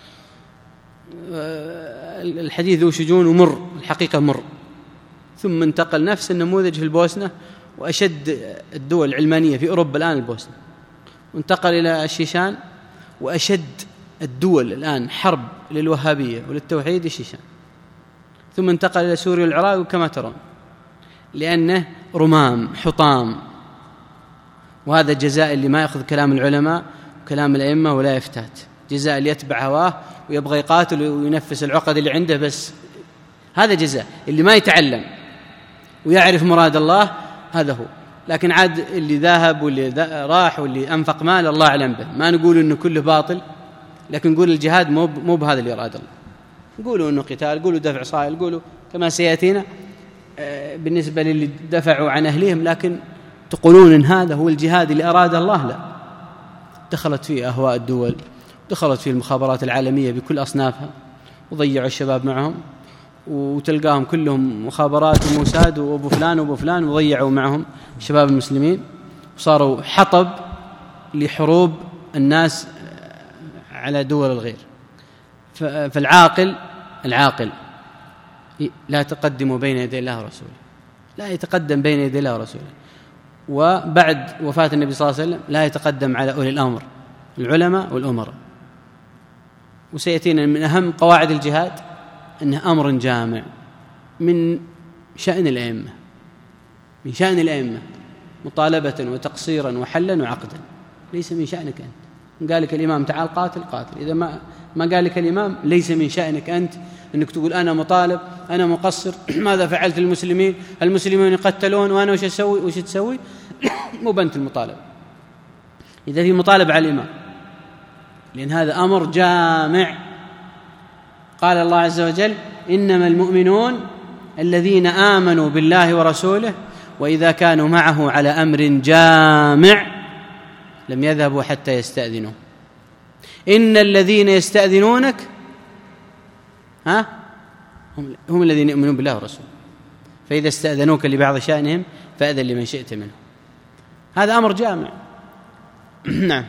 [SPEAKER 1] الحديث ذو شجون ومر، الحقيقة مر. ثم انتقل نفس النموذج في البوسنة، وأشد الدول العلمانية في أوروبا الآن البوسنة، وانتقل إلى الشيشان، وأشد الدول الآن حرب للوهابية وللتوحيد الشيشان، ثم انتقل إلى سوريا والعراق كما ترون، لأنه رمام حطام. وهذا الجزاء اللي ما يأخذ كلام العلماء وكلام الأئمة ولا يفتات، جزاء اللي يتبع هواه ويبغى يقاتل وينفس العقد اللي عنده بس، هذا جزاء اللي ما يتعلم ويعرف مراد الله، هذا هو. لكن عاد اللي ذهب واللي راح واللي أنفق مال الله أعلم به، ما نقول إنه كله باطل، لكن نقول الجهاد مو مو بهذا اللي أراد الله. نقولوا إنه قتال، قولوا دفع صائل، قولوا كما سيأتينا بالنسبة للي دفعوا عن أهلهم، لكن تقولون إن هذا هو الجهاد اللي أراد الله؟ لا، دخلت فيه أهواء الدول، دخلت فيه المخابرات العالمية بكل أصنافها وضيعوا الشباب معهم، وتلقاهم كلهم مخابرات وموساد وأبو فلان وأبو فلان، وضيعوا معهم شباب المسلمين وصاروا حطب لحروب الناس على دول الغير. فالعاقل العاقل لا يتقدم بين يدي الله ورسوله، لا يتقدم بين يدي الله ورسوله. وبعد وفاة النبي صلى الله عليه وسلم لا يتقدم على أولي الأمر العلماء والأمراء. وسيأتينا من أهم قواعد الجهاد أنه أمر جامع، من شأن الأئمة، من شأن الأئمة مطالبة وتقصيرا وحلا وعقدا، ليس من شأنك أنت. إن قال لك الإمام تعال قاتل قاتل، إذا ما ما قال لك الإمام ليس من شأنك أنت أنك تقول أنا مطالب، أنا مقصر، ماذا فعلت المسلمين، المسلمين يقتلون وأنا وش أسوي وش تسوي. مو بنت المطالب، إذا في مطالبة على الإمام، لأن هذا أمر جامع. قال الله عز وجل إنما المؤمنون الذين آمنوا بالله ورسوله وإذا كانوا معه على أمر جامع لم يذهبوا حتى يستأذنوا. إن الذين يستأذنونك ها هم, هم الذين يؤمنون بالله ورسوله. فإذا استأذنوك لبعض شأنهم فأذن لمن شئت منه. هذا أمر جامع. نعم.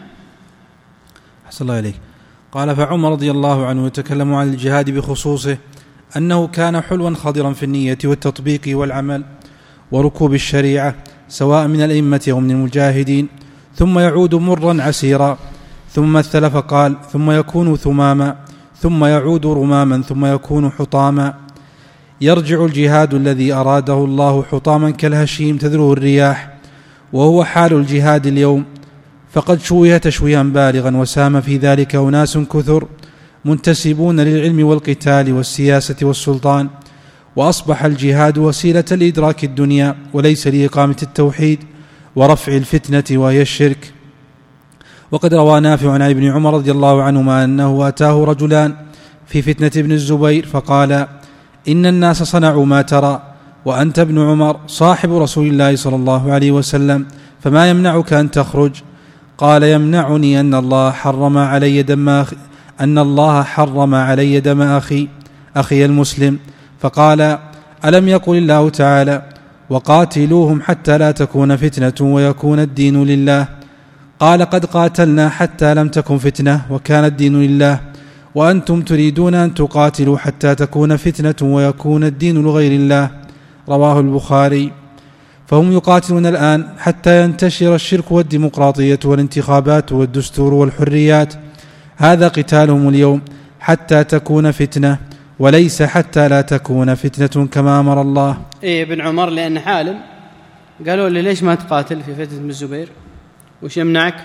[SPEAKER 2] أحسن الله إليك. قال: فعمر رضي الله عنه يتكلم عن الجهاد بخصوصه أنه كان حلوا خضرا في النية والتطبيق والعمل وركوب الشريعة سواء من الأئمة أو من المجاهدين، ثم يعود مرا عسيرا، ثم مثل فقال: ثم يكون ثماما، ثم يعود رماما، ثم يكون حطاما. يرجع الجهاد الذي أراده الله حطاما كالهشيم تذروه الرياح، وهو حال الجهاد اليوم، فقد شويه تشويها بالغا، وسام في ذلك أناس كثر منتسبون للعلم والقتال والسياسة والسلطان، وأصبح الجهاد وسيلة لإدراك الدنيا وليس لإقامة التوحيد ورفع الفتنة وهي الشرك. وقد روى نافع عن ابن عمر رضي الله عنهما أنه أتاه رجلان في فتنة ابن الزبير فقال: إن الناس صنعوا ما ترى، وأنت ابن عمر صاحب رسول الله صلى الله عليه وسلم، فما يمنعك أن تخرج؟ قال: يمنعني أن الله حرم علي دم أخي أن الله حرم علي دم أخي أخي المسلم. فقال: ألم يقل الله تعالى: وقاتلوهم حتى لا تكون فتنة ويكون الدين لله؟ قال: قد قاتلنا حتى لم تكن فتنة وكان الدين لله، وأنتم تريدون أن تقاتلوا حتى تكون فتنة ويكون الدين لغير الله. رواه البخاري. فهم يقاتلون الآن حتى ينتشر الشرك والديمقراطية والانتخابات والدستور والحريات، هذا قتالهم اليوم، حتى تكون فتنة، وليس حتى لا تكون فتنة كما أمر الله.
[SPEAKER 1] إيه ابن عمر لأن حالم قالوا لي: ليش ما تقاتل في فتنة ابن الزبير؟ وش يمنعك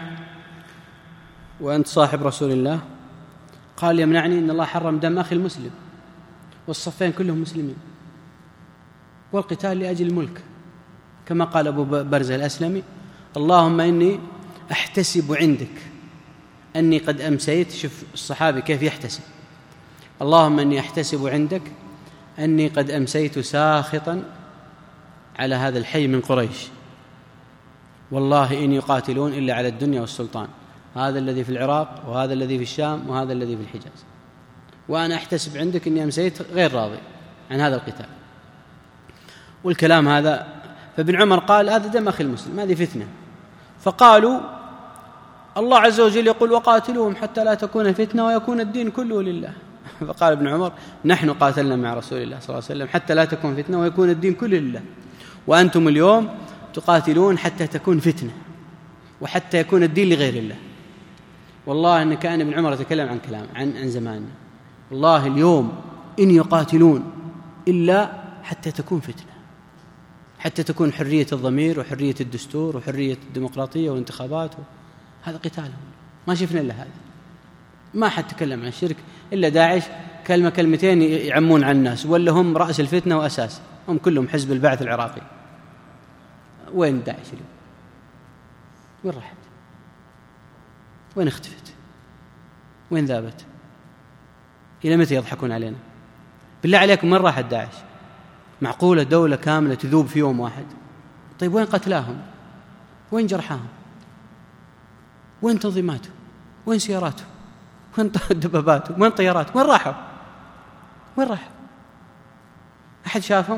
[SPEAKER 1] وأنت صاحب رسول الله؟ قال: يمنعني أن الله حرم دم أخي المسلم، والصفين كلهم مسلمين، والقتال لأجل الملك، كما قال أبو برزة الأسلمي: اللهم إني أحتسب عندك أني قد أمسيت. شوف الصحابي كيف يحتسب: اللهم إني أحتسب عندك أني قد أمسيت ساخطا على هذا الحي من قريش، والله إن يقاتلون إلا على الدنيا والسلطان، هذا الذي في العراق وهذا الذي في الشام وهذا الذي في الحجاز، وأنا أحتسب عندك أني أمسيت غير راضي عن هذا القتال. والكلام هذا، فابن عمر قال: هذا دم أخي المسلم، هذه فتنة. فقالوا: الله عز وجل يقول: وقاتلوهم حتى لا تكون فتنة ويكون الدين كله لله. فقال ابن عمر: نحن قاتلنا مع رسول الله صلى الله عليه وسلم حتى لا تكون فتنة ويكون الدين كله لله، وأنتم اليوم تقاتلون حتى تكون فتنة وحتى يكون الدين لغير الله. والله إن كان ابن عمر يتكلم عن كلام عن عن زماننا. والله اليوم إن يقاتلون إلا حتى تكون فتنة، حتى تكون حرية الضمير وحرية الدستور وحرية الديمقراطية والانتخابات، هذا قتالهم. ما شفنا إلا هذا. ما حد تكلم عن الشرك إلا داعش، كلمة كلمتين يعمون عن الناس، ولا هم رأس الفتنة وأساس، هم كلهم حزب البعث العراقي. وين داعش اليوم؟ وين راحت؟ وين اختفت؟ وين ذابت؟ إلى متى يضحكون علينا؟ بالله عليكم، من راحت داعش؟ معقولة دولة كاملة تذوب في يوم واحد؟ طيب وين قتلاهم؟ وين جرحاهم؟ وين تنظيماتهم؟ وين سياراتهم؟ وين دباباتهم؟ وين طياراتهم؟ وين راحوا؟ وين راحوا؟ أحد شافهم؟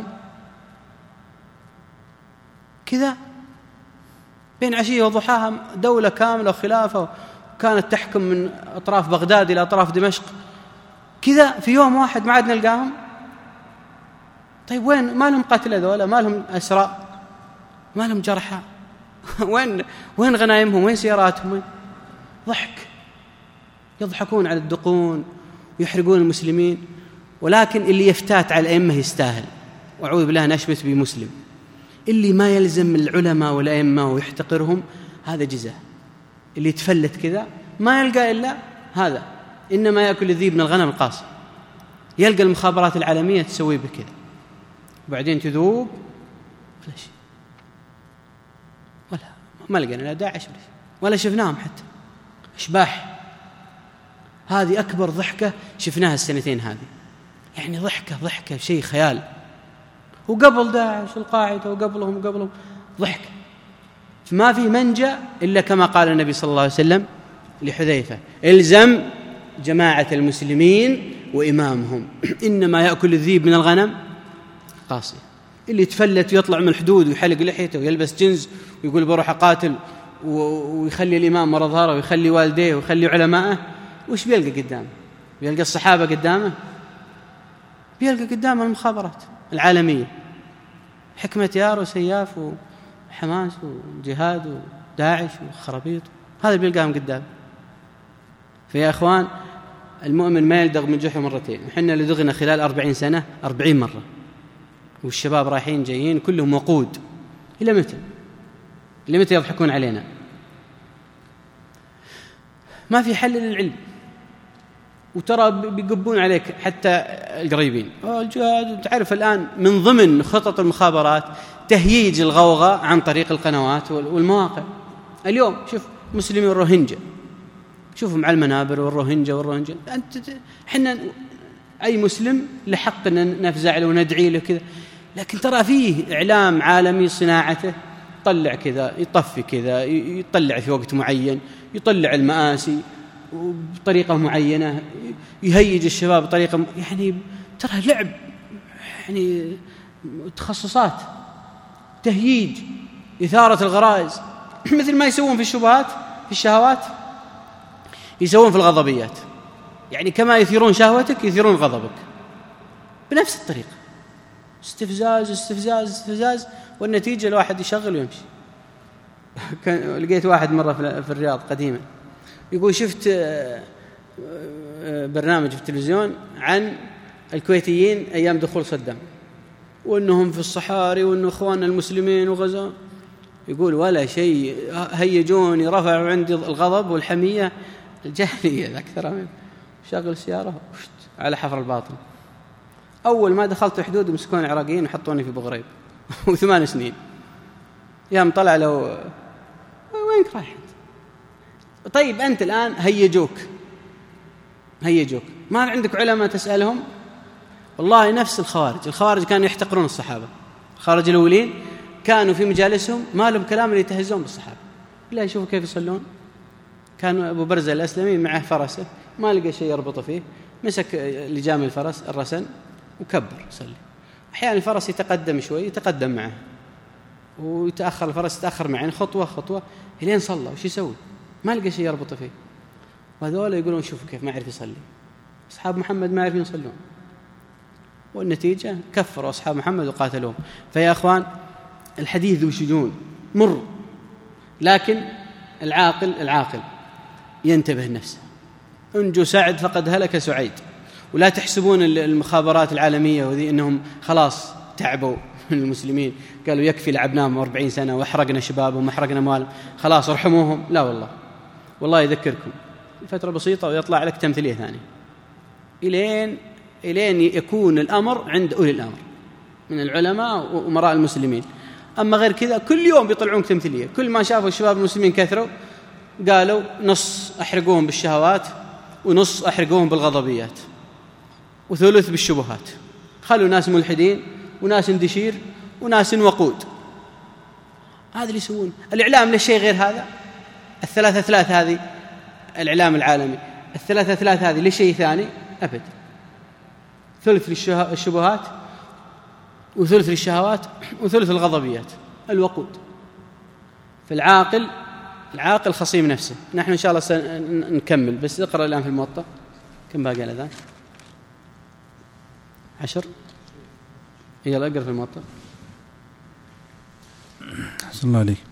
[SPEAKER 1] كذا بين عشية وضحاها دولة كاملة وخلافة كانت تحكم من أطراف بغداد إلى أطراف دمشق، كذا في يوم واحد ما عاد نلقاهم. طيب وين؟ ما لهم قتلى ذولا؟ ما لهم أسرى؟ ما لهم جرحى؟ وين وين غنائمهم؟ وين سياراتهم؟ وين؟ ضحك، يضحكون على الدقون ويحرقون المسلمين. ولكن اللي يفتات على الأئمة يستاهل، وأعوذ بالله نشبت بمسلم. اللي ما يلزم العلماء والأئمة ويحتقرهم هذا جزاء. اللي يتفلت كذا ما يلقى إلا هذا، إنما يأكل الذيب من الغنم القاصي. يلقى المخابرات العالمية تسوي بكذا، وبعدين تذوب ولا شيء، ولا ما لقينا لا داعش ولا شفناهم حتى أشباح. هذه أكبر ضحكة شفناها السنتين هذه، يعني ضحكة ضحكة شيء خيال. وقبل داعش القاعدة وقبلهم وقبلهم ضحكة. فما في منجأ إلا كما قال النبي صلى الله عليه وسلم لحذيفة: الزم جماعة المسلمين وإمامهم إنما يأكل الذيب من الغنم قاصية. اللي يتفلت ويطلع من الحدود ويحلق لحيته ويلبس جنز ويقول بروح أقاتل ويخلي الإمام مرة ظهره ويخلي والديه ويخلي علماءه، وش بيلقى قدامه؟ بيلقى الصحابة قدامه؟ بيلقى قدامه المخابرات العالمية، حكمة يار وسياف وحماس وجهاد وداعش وخرابيط، هذا بيلقاهم قدامه. فيا أخوان، المؤمن ما يلدغ من جحر مرتين، وحنا لدغنا خلال أربعين سنة أربعين مرة، والشباب رايحين جايين كلهم وقود. إلى متى؟ إلى متى يضحكون علينا؟ ما في حل للعلم، وترى بيقبون عليك حتى القريبين. الجهاد تعرف الآن من ضمن خطط المخابرات تهييج الغوغاء عن طريق القنوات والمواقع. اليوم شوف مسلمين الروهينجا، شوفوا مع المنابر والروهينجا والروهينجا، أنت حنا أي مسلم لحق أن نفزع له وندعي له كذا، لكن ترى فيه إعلام عالمي صناعته يطلع كذا، يطفي كذا، يطلع في وقت معين، يطلع المآسي بطريقة معينة، يهيج الشباب بطريقة م... يعني ترى لعب، يعني تخصصات تهييج، إثارة الغرائز، مثل ما يسوون في الشبهات في الشهوات يسوون في الغضبيات. يعني كما يثيرون شهوتك يثيرون غضبك بنفس الطريقة، استفزاز استفزاز استفزاز، والنتيجة الواحد يشغل ويمشي. لقيت واحد مرة في الرياض قديما يقول شفت برنامج في التلفزيون عن الكويتيين أيام دخول صدام، وأنهم في الصحاري وأنه إخواننا المسلمين وغزوا، يقول ولا شيء، هيجوني رفعوا عندي الغضب والحمية الجاهلية أكثر من شغل السيارة على حفر الباطن. أول ما دخلت حدود مسكون العراقيين وحطوني في بغريب وثمان سنين. يوم طلع له وينك رايح؟ طيب أنت الآن هيجوك هيجوك ما عندك علماء تسألهم؟ والله نفس الخوارج الخوارج كانوا يحتقرون الصحابة. الخوارج الأولين كانوا في مجالسهم ما لهم كلام اللي يتهزون بالصحابة، لا يشوفوا كيف يصلون. كان أبو برزة الأسلمي معه فرسه ما لقى شيء يربطه فيه، مسك لجام الفرس الرسن وكبر صلي. أحيانا الفرس يتقدم شوي يتقدم معه، ويتأخر الفرس يتأخر معه خطوة خطوة إلين صلى. وش يسوي؟ ما لقى شيء يربطه فيه. وهذول يقولون شوفوا كيف ما يعرف يصلي، أصحاب محمد ما يعرفون يصلون، والنتيجة كفروا أصحاب محمد وقاتلوهم. فيا أخوان الحديث ذو شجون مر، لكن العاقل العاقل ينتبه نفسه. انجو سعد فقد هلك سعيد. ولا تحسبون المخابرات العالمية وذي أنهم خلاص تعبوا من المسلمين، قالوا يكفي لعبناهم أربعين سنة وأحرقنا شبابهم وأحرقنا أموالهم، خلاص ارحموهم. لا والله، والله يذكركم فترة بسيطة ويطلع لك تمثيلية ثانية، إلين إلين يكون الأمر عند أولي الأمر من العلماء وأمراء المسلمين. أما غير كذا كل يوم بيطلعون تمثيلية. كل ما شافوا الشباب المسلمين كثروا قالوا نص أحرقوهم بالشهوات ونص أحرقوهم بالغضبيات وثلث بالشبهات. خلوا ناس ملحدين وناس اندشير وناس وقود، هذا اللي يسوون. الإعلام لشيء غير هذا؟ الثلاثة ثلاث هذه الإعلام العالمي، الثلاثة ثلاث هذه لشيء ثاني أبدا. ثلث للشبهات وثلث للشهوات وثلث الغضبيات الوقود. فالعاقل العاقل خصيم نفسه. نحن إن شاء الله سنكمل، بس اقرأ الآن في الموطأ. كم باقي على ذا؟ عشر. يلا اقرأ في الموطأ.
[SPEAKER 2] أحسن الله عليك.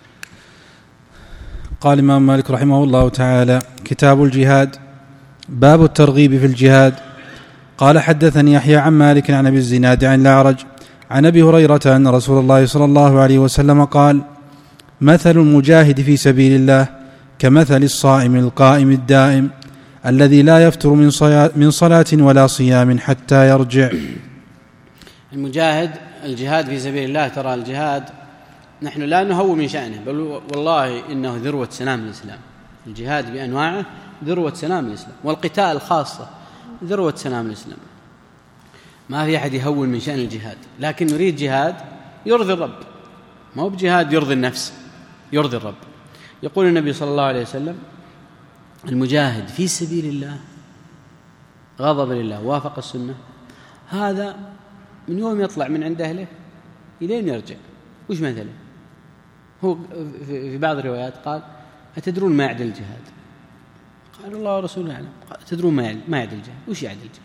[SPEAKER 2] قال الإمام مالك رحمه الله تعالى: كتاب الجهاد، باب الترغيب في الجهاد. قال: حدثني يحيى عن مالك عن أبي الزناد عن الأعرج عن أبي هريرة أن رسول الله صلى الله عليه وسلم قال: مثل المجاهد في سبيل الله كمثل الصائم القائم الدائم الذي لا يفتر من صلاة ولا صيام حتى يرجع.
[SPEAKER 1] المجاهد، الجهاد في سبيل الله، ترى الجهاد نحن لا نهون من شأنه، بل والله إنه ذروة سنام الإسلام. الجهاد بأنواعه ذروة سنام الإسلام، والقتال خاصة ذروة سنام الإسلام. ما في أحد يهون من شأن الجهاد، لكن نريد جهاد يرضي الرب، ما هو بجهاد يرضي النفس، يرضي الرب. يقول النبي صلى الله عليه وسلم: المجاهد في سبيل الله غضب لله وافق السنة، هذا من يوم يطلع من عند أهله إلين يرجع. وش مثله؟ هو في بعض الروايات قال أتدرون ما يعدل الجهاد؟ قال الله ورسوله أعلم. قال أتدرون ما يعدل الجهاد؟ وش يعدل الجهاد؟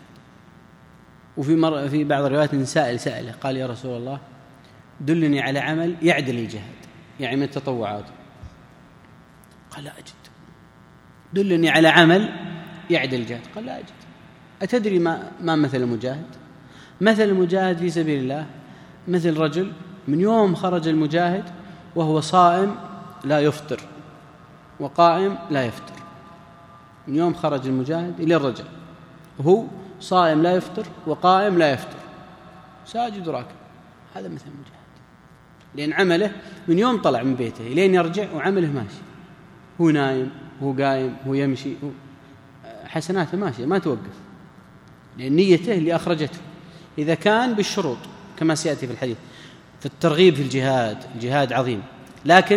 [SPEAKER 1] وفي مرة في بعض الروايات إن سائل سأله قال يا رسول الله دلني على عمل يعدل الجهاد، يعني من التطوعات. قال لا أجد. دلني على عمل يعدل الجهاد. قال لا أجد. أتدري ما, ما مثل المجاهد؟ مثل المجاهد في سبيل الله مثل رجل من يوم خرج المجاهد وهو صائم لا يفطر وقائم لا يفطر. من يوم خرج المجاهد إلى الرجل وهو صائم لا يفطر وقائم لا يفطر ساجد راكع، هذا مثل المجاهد، لأن عمله من يوم طلع من بيته إلين يرجع وعمله ماشي، هو نايم هو قايم هو يمشي هو حسناته ماشية ما توقف، لأن نيته اللي أخرجته. إذا كان بالشروط كما سيأتي في الحديث. فالترغيب في الجهاد الجهاد عظيم، لكن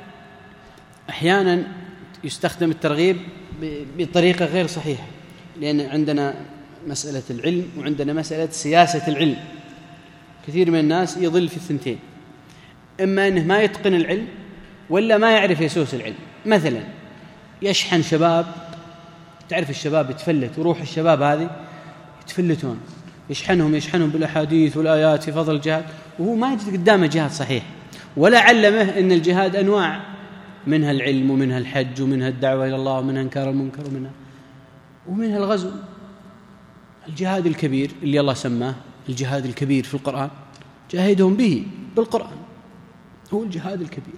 [SPEAKER 1] أحيانا يستخدم الترغيب بطريقة غير صحيحة، لأن عندنا مسألة العلم وعندنا مسألة سياسة العلم. كثير من الناس يضل في الثنتين، إما أنه ما يتقن العلم ولا ما يعرف يسوس العلم. مثلا يشحن شباب، تعرف الشباب يتفلت وروح الشباب هذه يتفلتون، يشحنهم يشحنهم بالأحاديث والآيات في فضل الجهاد، وهو ما يجد قدامه جهاد صحيح، ولا علمه أن الجهاد أنواع، منها العلم ومنها الحج ومنها الدعوة إلى الله ومنها إنكار المنكر ومنها ومنها الغزو. الجهاد الكبير اللي الله سماه الجهاد الكبير في القرآن جاهدهم به بالقرآن، هو الجهاد الكبير.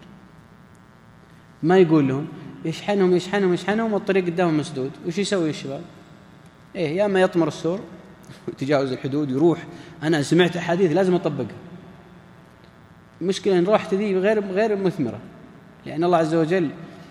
[SPEAKER 1] ما يقول لهم يشحنهم يشحنهم يشحنهم والطريق قدامهم مسدود. وش يسوي الشباب؟ إيه، يا ما يطمر السور وتجاوز الحدود يروح. أنا سمعت أحاديث لازم أطبقها. المشكلة إن روحت ذي غير غير مثمرة، لأن الله عز وجل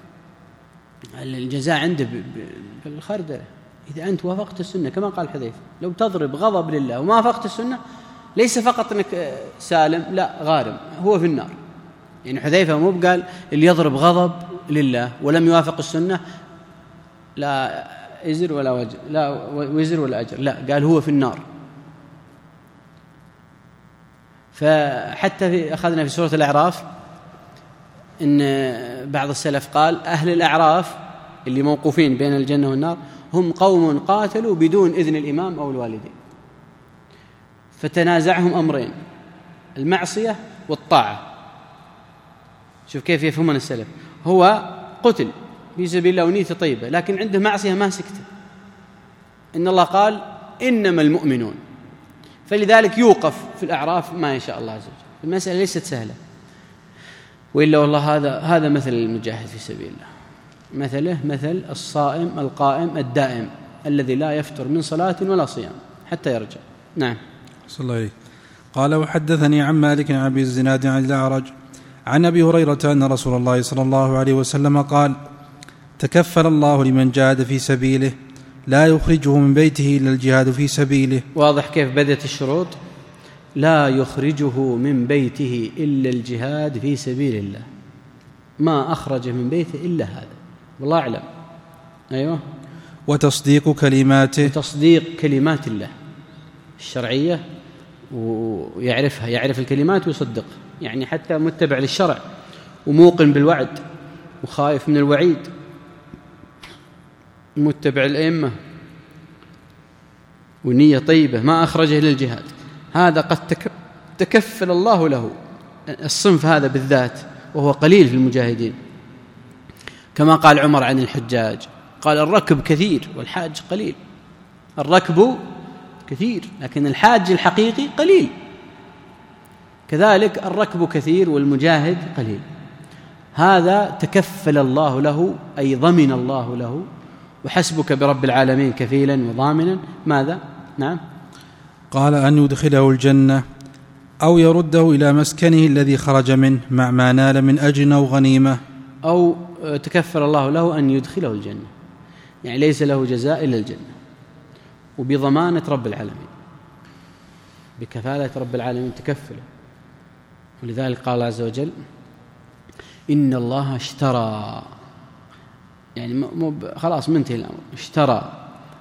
[SPEAKER 1] الجزاء عنده بالخردلة. إذا أنت وافقت السنة كما قال حذيفة، لو تضرب غضب لله وما وافقت السنة ليس فقط أنك سالم، لا غارم، هو في النار. يعني حذيفة مو بقال اللي يضرب غضب لله ولم يوافق السنة لا إزر ولا وجر، لا وزر ولا أجر، لا، قال هو في النار. فحتى في أخذنا في سورة الأعراف إن بعض السلف قال أهل الأعراف اللي موقوفين بين الجنة والنار هم قوم قاتلوا بدون إذن الإمام أو الوالدين، فتنازعهم أمرين، المعصية والطاعة. شوف كيف يفهمون السلف، هو قتل في سبيل الله ونيته طيبة، لكن عنده معصية ما سكت. إن الله قال إنما المؤمنون، فلذلك يوقف في الأعراف ما يشاء الله عز وجل. المسألة ليست سهلة، وإلا والله هذا هذا مثل المجاهد في سبيل الله، مثله مثل الصائم القائم الدائم الذي لا يفتر من صلاة ولا صيام حتى يرجع. نعم.
[SPEAKER 2] صلى الله عليه. قال وحدثني عن مالك عن أبي الزناد عن الأعرج عن أبي هريرة أن رسول الله صلى الله عليه وسلم قال تكفل الله لمن جاهد في سبيله لا يخرجه من بيته إلا الجهاد في سبيله.
[SPEAKER 1] واضح كيف بدأت الشروط، لا يخرجه من بيته إلا الجهاد في سبيل الله، ما أخرج من بيته إلا هذا، والله أعلم. أيوة.
[SPEAKER 2] وتصديق كلماته،
[SPEAKER 1] وتصديق كلمات الله الشرعية ويعرفها، يعرف الكلمات ويصدق، يعني حتى متبع للشرع وموقن بالوعد وخايف من الوعيد، متبع الأئمة ونية طيبة ما أخرجه للجهاد، هذا قد تكفل الله له. الصنف هذا بالذات وهو قليل في المجاهدين، كما قال عمر عن الحجاج قال الركب كثير والحاج قليل. الركب كثير لكن الحاج الحقيقي قليل، كذلك الركب كثير والمجاهد قليل. هذا تكفل الله له أي ضمن الله له، وحسبك برب العالمين كفيلا وضامنا. ماذا؟ نعم.
[SPEAKER 2] قال أن يدخله الجنة أو يرده إلى مسكنه الذي خرج منه مع ما نال من أجر أو غنيمة.
[SPEAKER 1] أو تكفل الله له أن يدخله الجنة، يعني ليس له جزاء إلا الجنة، وبضمانة رب العالمين، بكفالة رب العالمين تكفله. ولذلك قال الله عز وجل إن الله اشترى، يعني مو خلاص منتهي الأمر، اشترى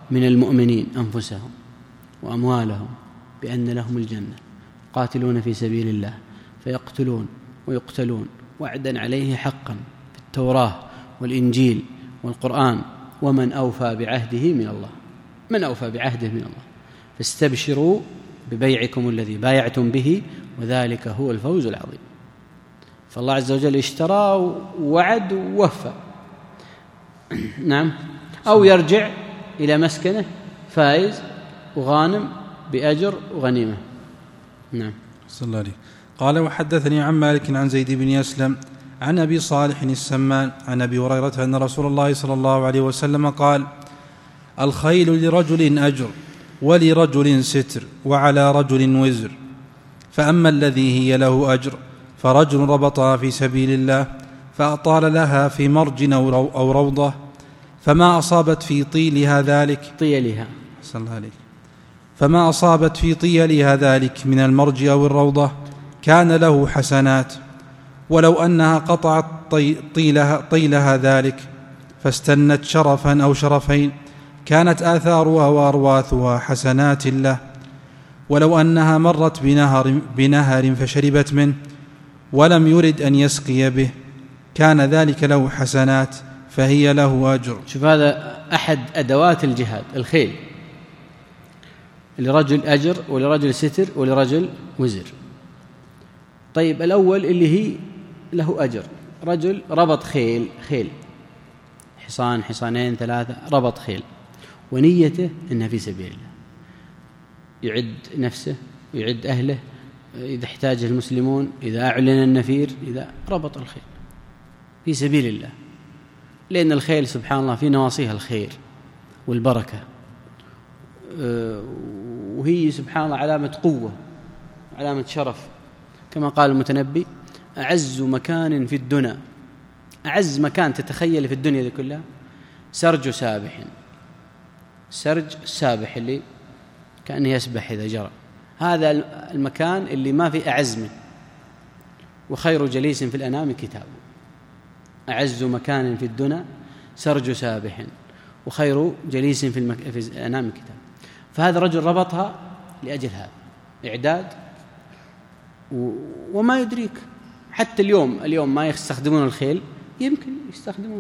[SPEAKER 1] من المؤمنين أنفسهم وأموالهم بأن لهم الجنة قاتلون في سبيل الله فيقتلون ويقتلون وعدا عليه حقا في التوراة والإنجيل والقرآن ومن أوفى بعهده من الله من أوفى بعهده من الله فاستبشروا ببيعكم الذي بايعتم به وذلك هو الفوز العظيم. فالله عز وجل اشترى ووعد ووفى. نعم. أو يرجع إلى مسكنه فائز وغانم بأجر وغنيمة. نعم.
[SPEAKER 2] صلى الله عليه. قال وحدثني عن مالك عن زيد بن أسلم عن أبي صالح السمان عن أبي هريرة أن رسول الله صلى الله عليه وسلم قال الخيل لرجل أجر ولرجل ستر وعلى رجل وزر، فأما الذي هي له أجر فرجل ربطها في سبيل الله فأطال لها في مرج أو روضة فما أصابت في طيلها ذلك
[SPEAKER 1] طيلها
[SPEAKER 2] صلى الله عليه فما أصابت في طيلها ذلك من المرج أو الروضة كان له حسنات، ولو أنها قطعت طيلها, طيلها ذلك فاستنت شرفا أو شرفين كانت آثارها وأرواثها حسنات له، ولو أنها مرت بنهر, بنهر فشربت منه ولم يرد أن يسقي به كان ذلك له حسنات فهي له أجر.
[SPEAKER 1] شوف هذا أحد أدوات الجهاد الخيل، لرجل أجر ولرجل ستر ولرجل وزر. طيب الأول اللي هي له أجر، رجل ربط خيل خيل حصان حصانين ثلاثة ربط خيل ونيته إنها في سبيل الله، يعد نفسه ويعد أهله إذا احتاج المسلمون، إذا أعلن النفير، إذا ربط الخيل في سبيل الله، لأن الخيل سبحان الله في نواصيها الخير والبركة، وهي سبحان الله علامة قوة علامة شرف، كما قال المتنبي أعز مكان في الدنيا، أعز مكان تتخيل في الدنيا ذي كلها سرج سابح، سرج سابح اللي كأنه يسبح إذا جرى، هذا المكان اللي ما في أعز منه. وخير جليس في الأنام كتابه، أعز مكان في الدنيا سرج سابح وخير جليس في, المك... في الأنام كتاب. فهذا رجل ربطها لأجل هذا إعداد و... وما يدريك حتى اليوم اليوم ما يستخدمون الخيل، يمكن يستخدمون،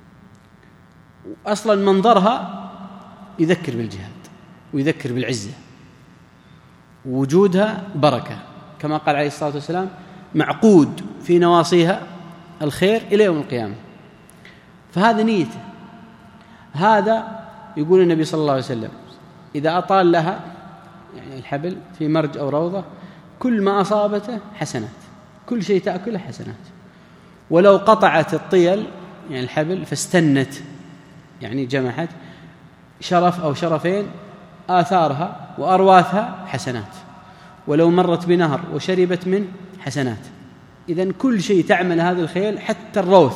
[SPEAKER 1] أصلا منظرها يذكر بالجهاد ويذكر بالعزة، وجودها بركة كما قال عليه الصلاة والسلام معقود في نواصيها الخير إلى يوم القيامة. فهذا نيته. هذا يقول النبي صلى الله عليه وسلم إذا أطال لها يعني الحبل في مرج أو روضة كل ما أصابته حسنات، كل شيء تأكله حسنات، ولو قطعت الطيل يعني الحبل فاستنت يعني جمعت شرف أو شرفين آثارها وأرواثها حسنات، ولو مرت بنهر وشربت منه حسنات. إذن كل شيء تعمل هذا الخيل حتى الروث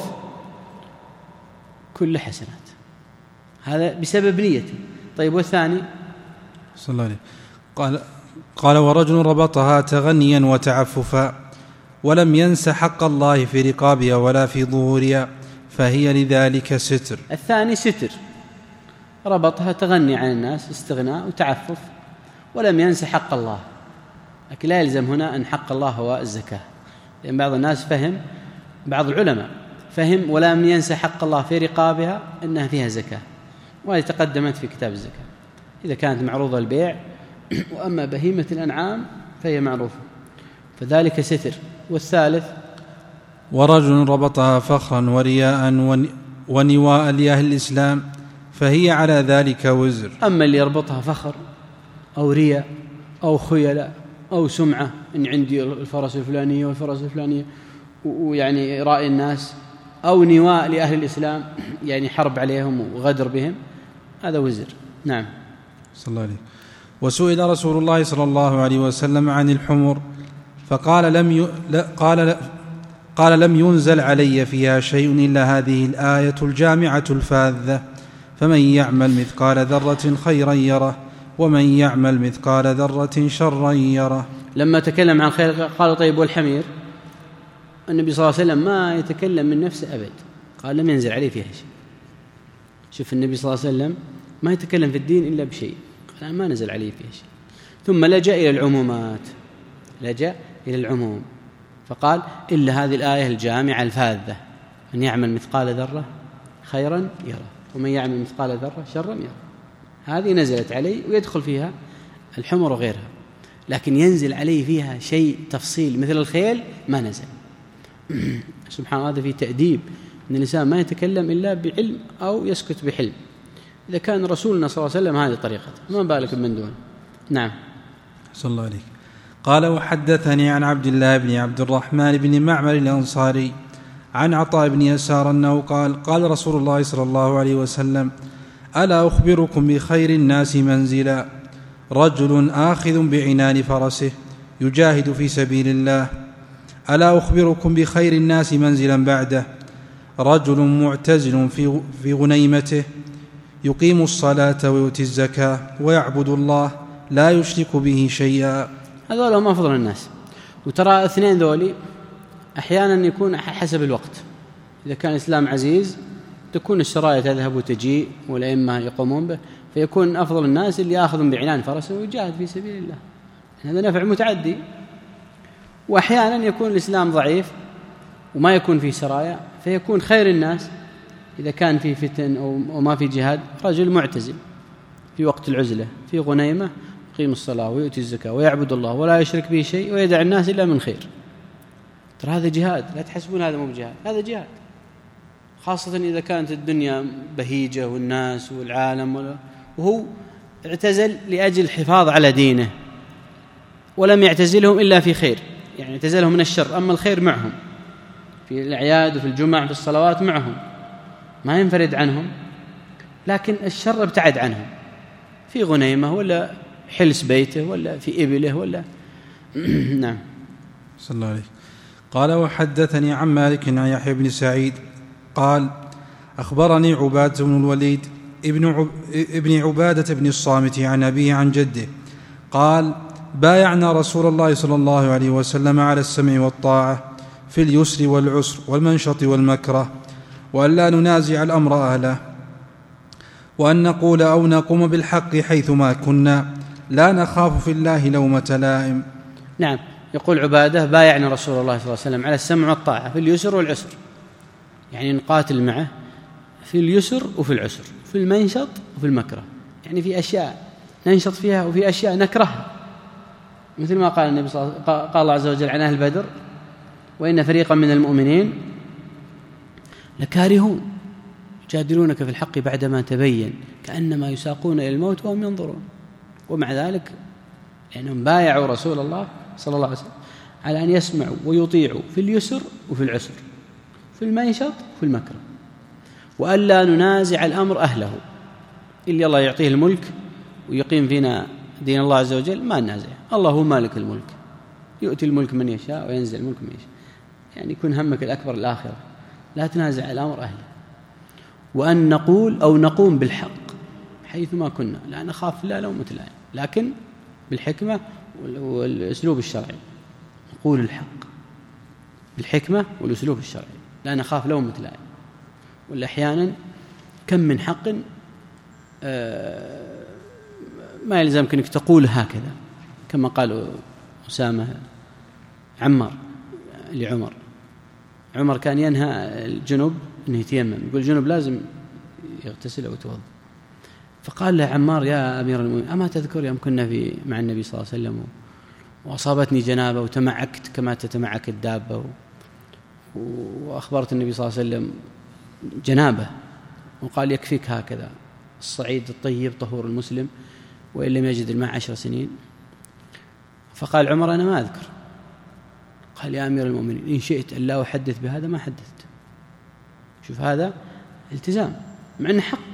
[SPEAKER 1] كل حسنات، هذا بسبب نيته. طيب والثاني
[SPEAKER 2] صلى الله عليه قال قال ورجل ربطها تغنيا وتعففا ولم ينس حق الله في رقابها ولا في ظهورها فهي لذلك ستر.
[SPEAKER 1] الثاني ستر، ربطها تغني عن الناس استغناء وتعفف ولم ينس حق الله، لكن لا يلزم هنا أن حق الله هو الزكاة، لأن بعض الناس فهم، بعض العلماء فهم ولم ينس حق الله في رقابها أنها فيها زكاة، وهذه تقدمت في كتاب الزكاة إذا كانت معروضة البيع، وأما بهيمة الأنعام فهي معروفة، فذلك ستر. والثالث
[SPEAKER 2] ورجل ربطها فخرا ورياء ونواء لأهل الإسلام فهي على ذلك وزر.
[SPEAKER 1] أما اللي يربطها فخر أو رياء أو خيلاء أو سمعة إن عندي الفرس الفلانية والفرس الفلانية ويعني رأي الناس، أو نواء لأهل الإسلام يعني حرب عليهم وغدر بهم، هذا وزر. نعم.
[SPEAKER 2] صلى الله عليه. وسئل رسول الله صلى الله عليه وسلم عن الحمر فقال لم ي... لا قال لا قال لم ينزل علي فيها شيء إلا هذه الآية الجامعة الفاذة فمن يعمل مثقال ذرة خيرا يره ومن يعمل مثقال ذرة شرا يره.
[SPEAKER 1] لما تكلم عن خير قال طيب والحمير؟ النبي صلى الله عليه وسلم ما يتكلم من نفسه أبد، قال لم ينزل عليه فيها شيء. شوف النبي صلى الله عليه وسلم ما يتكلم في الدين إلا بشيء قال ما نزل عليه فيه شيء، ثم لجأ إلى العمومات، لجأ إلى العموم فقال إلا هذه الآية الجامعة الفاذة: من يعمل مثقال ذرة خيرا يرى ومن يعمل مثقال ذرة شرا يرى. هذه نزلت عليه ويدخل فيها الحمر وغيرها، لكن ينزل عليه فيها شيء تفصيل مثل الخيل ما نزل. سبحان الله، هذا في تأديب أن الإنسان ما يتكلم إلا بعلم أو يسكت بحلم. إذا كان رسولنا صلى الله عليه وسلم هذه طريقته، ما بالك من دون. نعم.
[SPEAKER 2] صلى الله عليه. قال: وحدثني عن عبد الله بن عبد الرحمن بن معمر الأنصاري عن عطاء بن يسار أنه قال: قال رسول الله صلى الله عليه وسلم: ألا أخبركم بخير الناس منزلا، رجل آخذ بعنان فرسه يجاهد في سبيل الله. ألا أخبركم بخير الناس منزلا بعده، رجل معتزل في في غنيمته يقيم الصلاة ويؤتي الزكاة ويعبد الله لا يشرك به شيئا.
[SPEAKER 1] هذول هم أفضل الناس. وترى اثنين ذولي أحيانا يكون حسب الوقت. إذا كان الإسلام عزيز تكون السرايا تذهب وتجيء والأئمة يقومون به، فيكون أفضل الناس اللي يأخذ بعنان فرسه ويجاهد في سبيل الله، هذا نفع متعدي. وأحيانا يكون الإسلام ضعيف وما يكون فيه سرايا، فيكون خير الناس إذا كان في فتن أو ما في جهاد رجل معتزل في وقت العزلة في غنيمة يقيم الصلاة ويؤتي الزكاة ويعبد الله ولا يشرك به شيء ويدع الناس إلا من خير. ترى هذا جهاد، لا تحسبون هذا مو بجهاد، هذا جهاد، خاصة إذا كانت الدنيا بهيجة والناس والعالم، وهو اعتزل لأجل الحفاظ على دينه ولم يعتزلهم إلا في خير، يعني اعتزلهم من الشر، أما الخير معهم في الأعياد وفي الجمعة في الصلوات معهم، ما ينفرد عنهم، لكن الشر ابتعد عنهم في غنيمة ولا حلس بيته ولا في إبله ولا نعم.
[SPEAKER 2] صلى الله عليه. قال: وحدثني عن مالك عن يحيى بن سعيد قال: أخبرني عبادة بن الوليد ابن, عب... ابن عبادة بن الصامت عن أبيه عن جده قال: بايعنا رسول الله صلى الله عليه وسلم على السمع والطاعة في اليسر والعسر والمنشط والمكره، وأن لا ننازع الأمر أهله، وأن نقول أو نقوم بالحق حيثما كنا، لا نخاف في الله لومة لائم.
[SPEAKER 1] نعم. يقول عبادة: بايعنا رسول الله صلى الله عليه وسلم على السمع والطاعة في اليسر والعسر، يعني نقاتل معه في اليسر وفي العسر، في المنشط وفي المكره، يعني في أشياء ننشط فيها وفي أشياء نكرهها، مثل ما قال النبي صلى الله عليه وسلم، قال الله عز وجل عن أهل بدر: وإن فريقا من المؤمنين لكارهون يجادلونك في الحق بعدما تبين كأنما يساقون إلى الموت وهم ينظرون. ومع ذلك لأنهم بايعوا رسول الله صلى الله عليه وسلم على أن يسمعوا ويطيعوا في اليسر وفي العسر، في المنشط وفي المكره، وألا ننازع الأمر أهله، اللي الله يعطيه الملك ويقيم فينا دين الله عز وجل ما ننازع، الله هو مالك الملك، يؤتي الملك من يشاء وينزع الملك من يشاء، يعني يكون همك الأكبر الآخرة، لا تنازع الأمر أهله. وأن نقول أو نقوم بالحق حيثما كنا، لا نخاف لا لومة لائم، لكن بالحكمة والأسلوب الشرعي، نقول الحق بالحكمة والأسلوب الشرعي، لا نخاف لومة لائم. ولا أحيانا كم من حق ما يلزمك أنك تقول هكذا، كما قال أسامة عمار لعمر، عمر كان ينهى الجنوب أنه يتيمم، يقول الجنوب لازم يغتسل أو يتوضأ، فقال له عمار: يا أمير المؤمنين أما تذكر يوم كنا في مع النبي صلى الله عليه وسلم وأصابتني جنابة وتمعكت كما تتمعك الدابة، وأخبرت النبي صلى الله عليه وسلم جنابة، وقال: يكفيك هكذا الصعيد الطيب طهور المسلم وإن لم يجد الماء عشر سنين. فقال عمر: أنا ما أذكر. قال: يا أمير المؤمنين إن شئت أن لا أحدث بهذا ما حدثت. شوف هذا التزام مع أنه حق.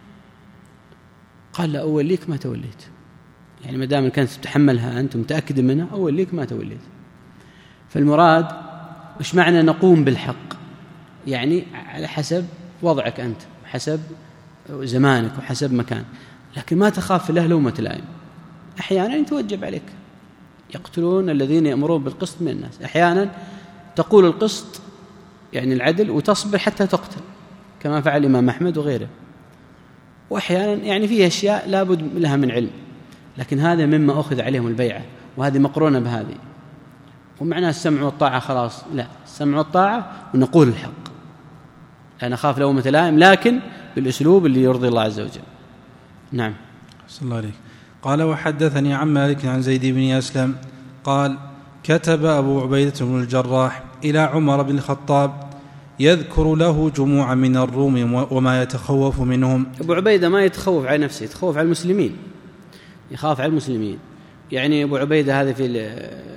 [SPEAKER 1] قال: لا أوليك ما توليت، يعني ما دام كانت تتحملها أنت متأكد منها أوليك ما توليت. فالمراد وش معنى نقوم بالحق؟ يعني على حسب وضعك أنت، حسب زمانك وحسب مكان، لكن ما تخاف في الله لومة لائم. أحيانا يتوجب عليك، يقتلون الذين يأمرون بالقسط من الناس، أحيانا تقول القسط يعني العدل وتصبر حتى تقتل، كما فعل الإمام أحمد وغيره. وأحيانا يعني فيه أشياء لا بد لها من علم، لكن هذا مما أخذ عليهم البيعة، وهذه مقرونة بهذه. ومعنى السمع والطاعة خلاص، لا، السمع والطاعة ونقول الحق، لا نخاف لومة لائم، لكن بالأسلوب اللي يرضي الله عز وجل. نعم.
[SPEAKER 2] صلى الله عليه. قال: وحدثني عن مالك عن زيد بن أسلم قال: كتب أبو عبيدة بن الجراح إلى عمر بن الخطاب يذكر له جموعا من الروم وما يتخوف منهم.
[SPEAKER 1] أبو عبيدة ما يتخوف على نفسه، يتخوف على المسلمين، يخاف على المسلمين. يعني أبو عبيدة هذا في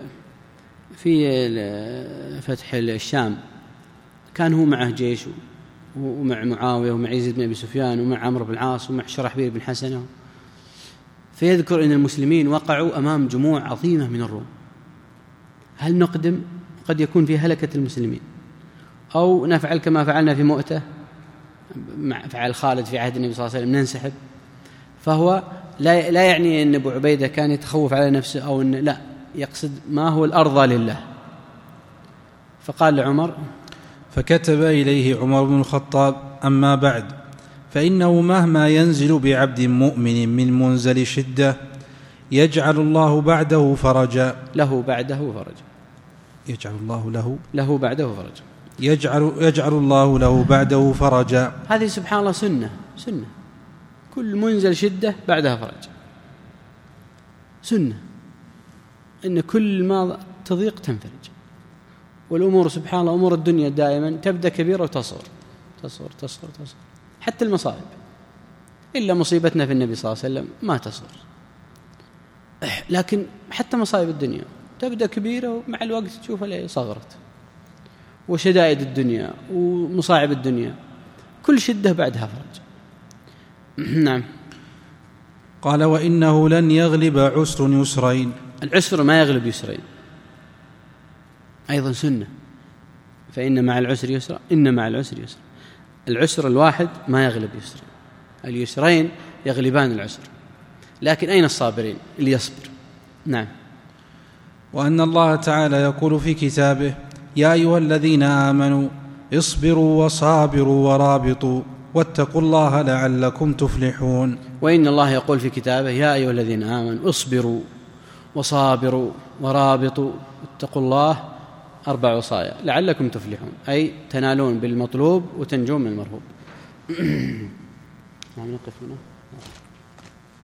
[SPEAKER 1] في فتح الشام كان هو معه جيش، ومع معاوية ومع يزيد بن أبي سفيان ومع عمرو بن العاص ومع شرحبيل بن حسنة، فيذكر أن المسلمين وقعوا أمام جموع عظيمة من الروم. هل نقدم؟ قد يكون في هلكة المسلمين، أو نفعل كما فعلنا في مؤتة، مع فعل خالد في عهد النبي صلى الله عليه وسلم، ننسحب. فهو لا, لا يعني أن أبو عبيدة كان يتخوف على نفسه، أو أن لا، يقصد ما هو الأرضى لله. فقال لعمر،
[SPEAKER 2] فكتب إليه عمر بن الخطاب: أما بعد، فإنه مهما ينزل بعبد مؤمن من منزل شدة يجعل الله بعده فرجا
[SPEAKER 1] له بعده فرجا
[SPEAKER 2] يجعل الله له
[SPEAKER 1] له بعده فرجا
[SPEAKER 2] يجعل, يجعل الله له بعده فرجا.
[SPEAKER 1] هذه سبحان الله سنة سنة كل منزل شدة بعدها فرج، سنة إن كل ما تضيق تنفرج. والأمور سبحان الله أمور الدنيا دائما تبدأ كبيرة وتصغر تصغر تصغر تصغر، حتى المصائب، إلا مصيبتنا في النبي صلى الله عليه وسلم ما تصغر، لكن حتى مصائب الدنيا تبدأ كبيرة ومع الوقت تشوفها صغرت. وشدائد الدنيا ومصاعب الدنيا كل شدة بعدها فرج. نعم.
[SPEAKER 2] قال: وإنه لن يغلب عسر يسرين.
[SPEAKER 1] العسر ما يغلب يسرين، أيضا سنة. فإن مع العسر يسرا، إن مع العسر يسرا. العسر الواحد ما يغلب يسرين، اليسرين يغلبان العسر. لكن أين الصابرين اللي يصبر؟ نعم.
[SPEAKER 2] وأن الله تعالى يقول في كتابه: يا أيها الذين آمنوا اصبروا وصابروا ورابطوا واتقوا الله لعلكم تفلحون.
[SPEAKER 1] وإن الله يقول في كتابه: يا أيها الذين آمنوا اصبروا وصابروا ورابطوا واتقوا الله، أربع وصايا لعلكم تفلحون، أي تنالون بالمطلوب وتنجون من المرهوب. نعم، نقف هنا.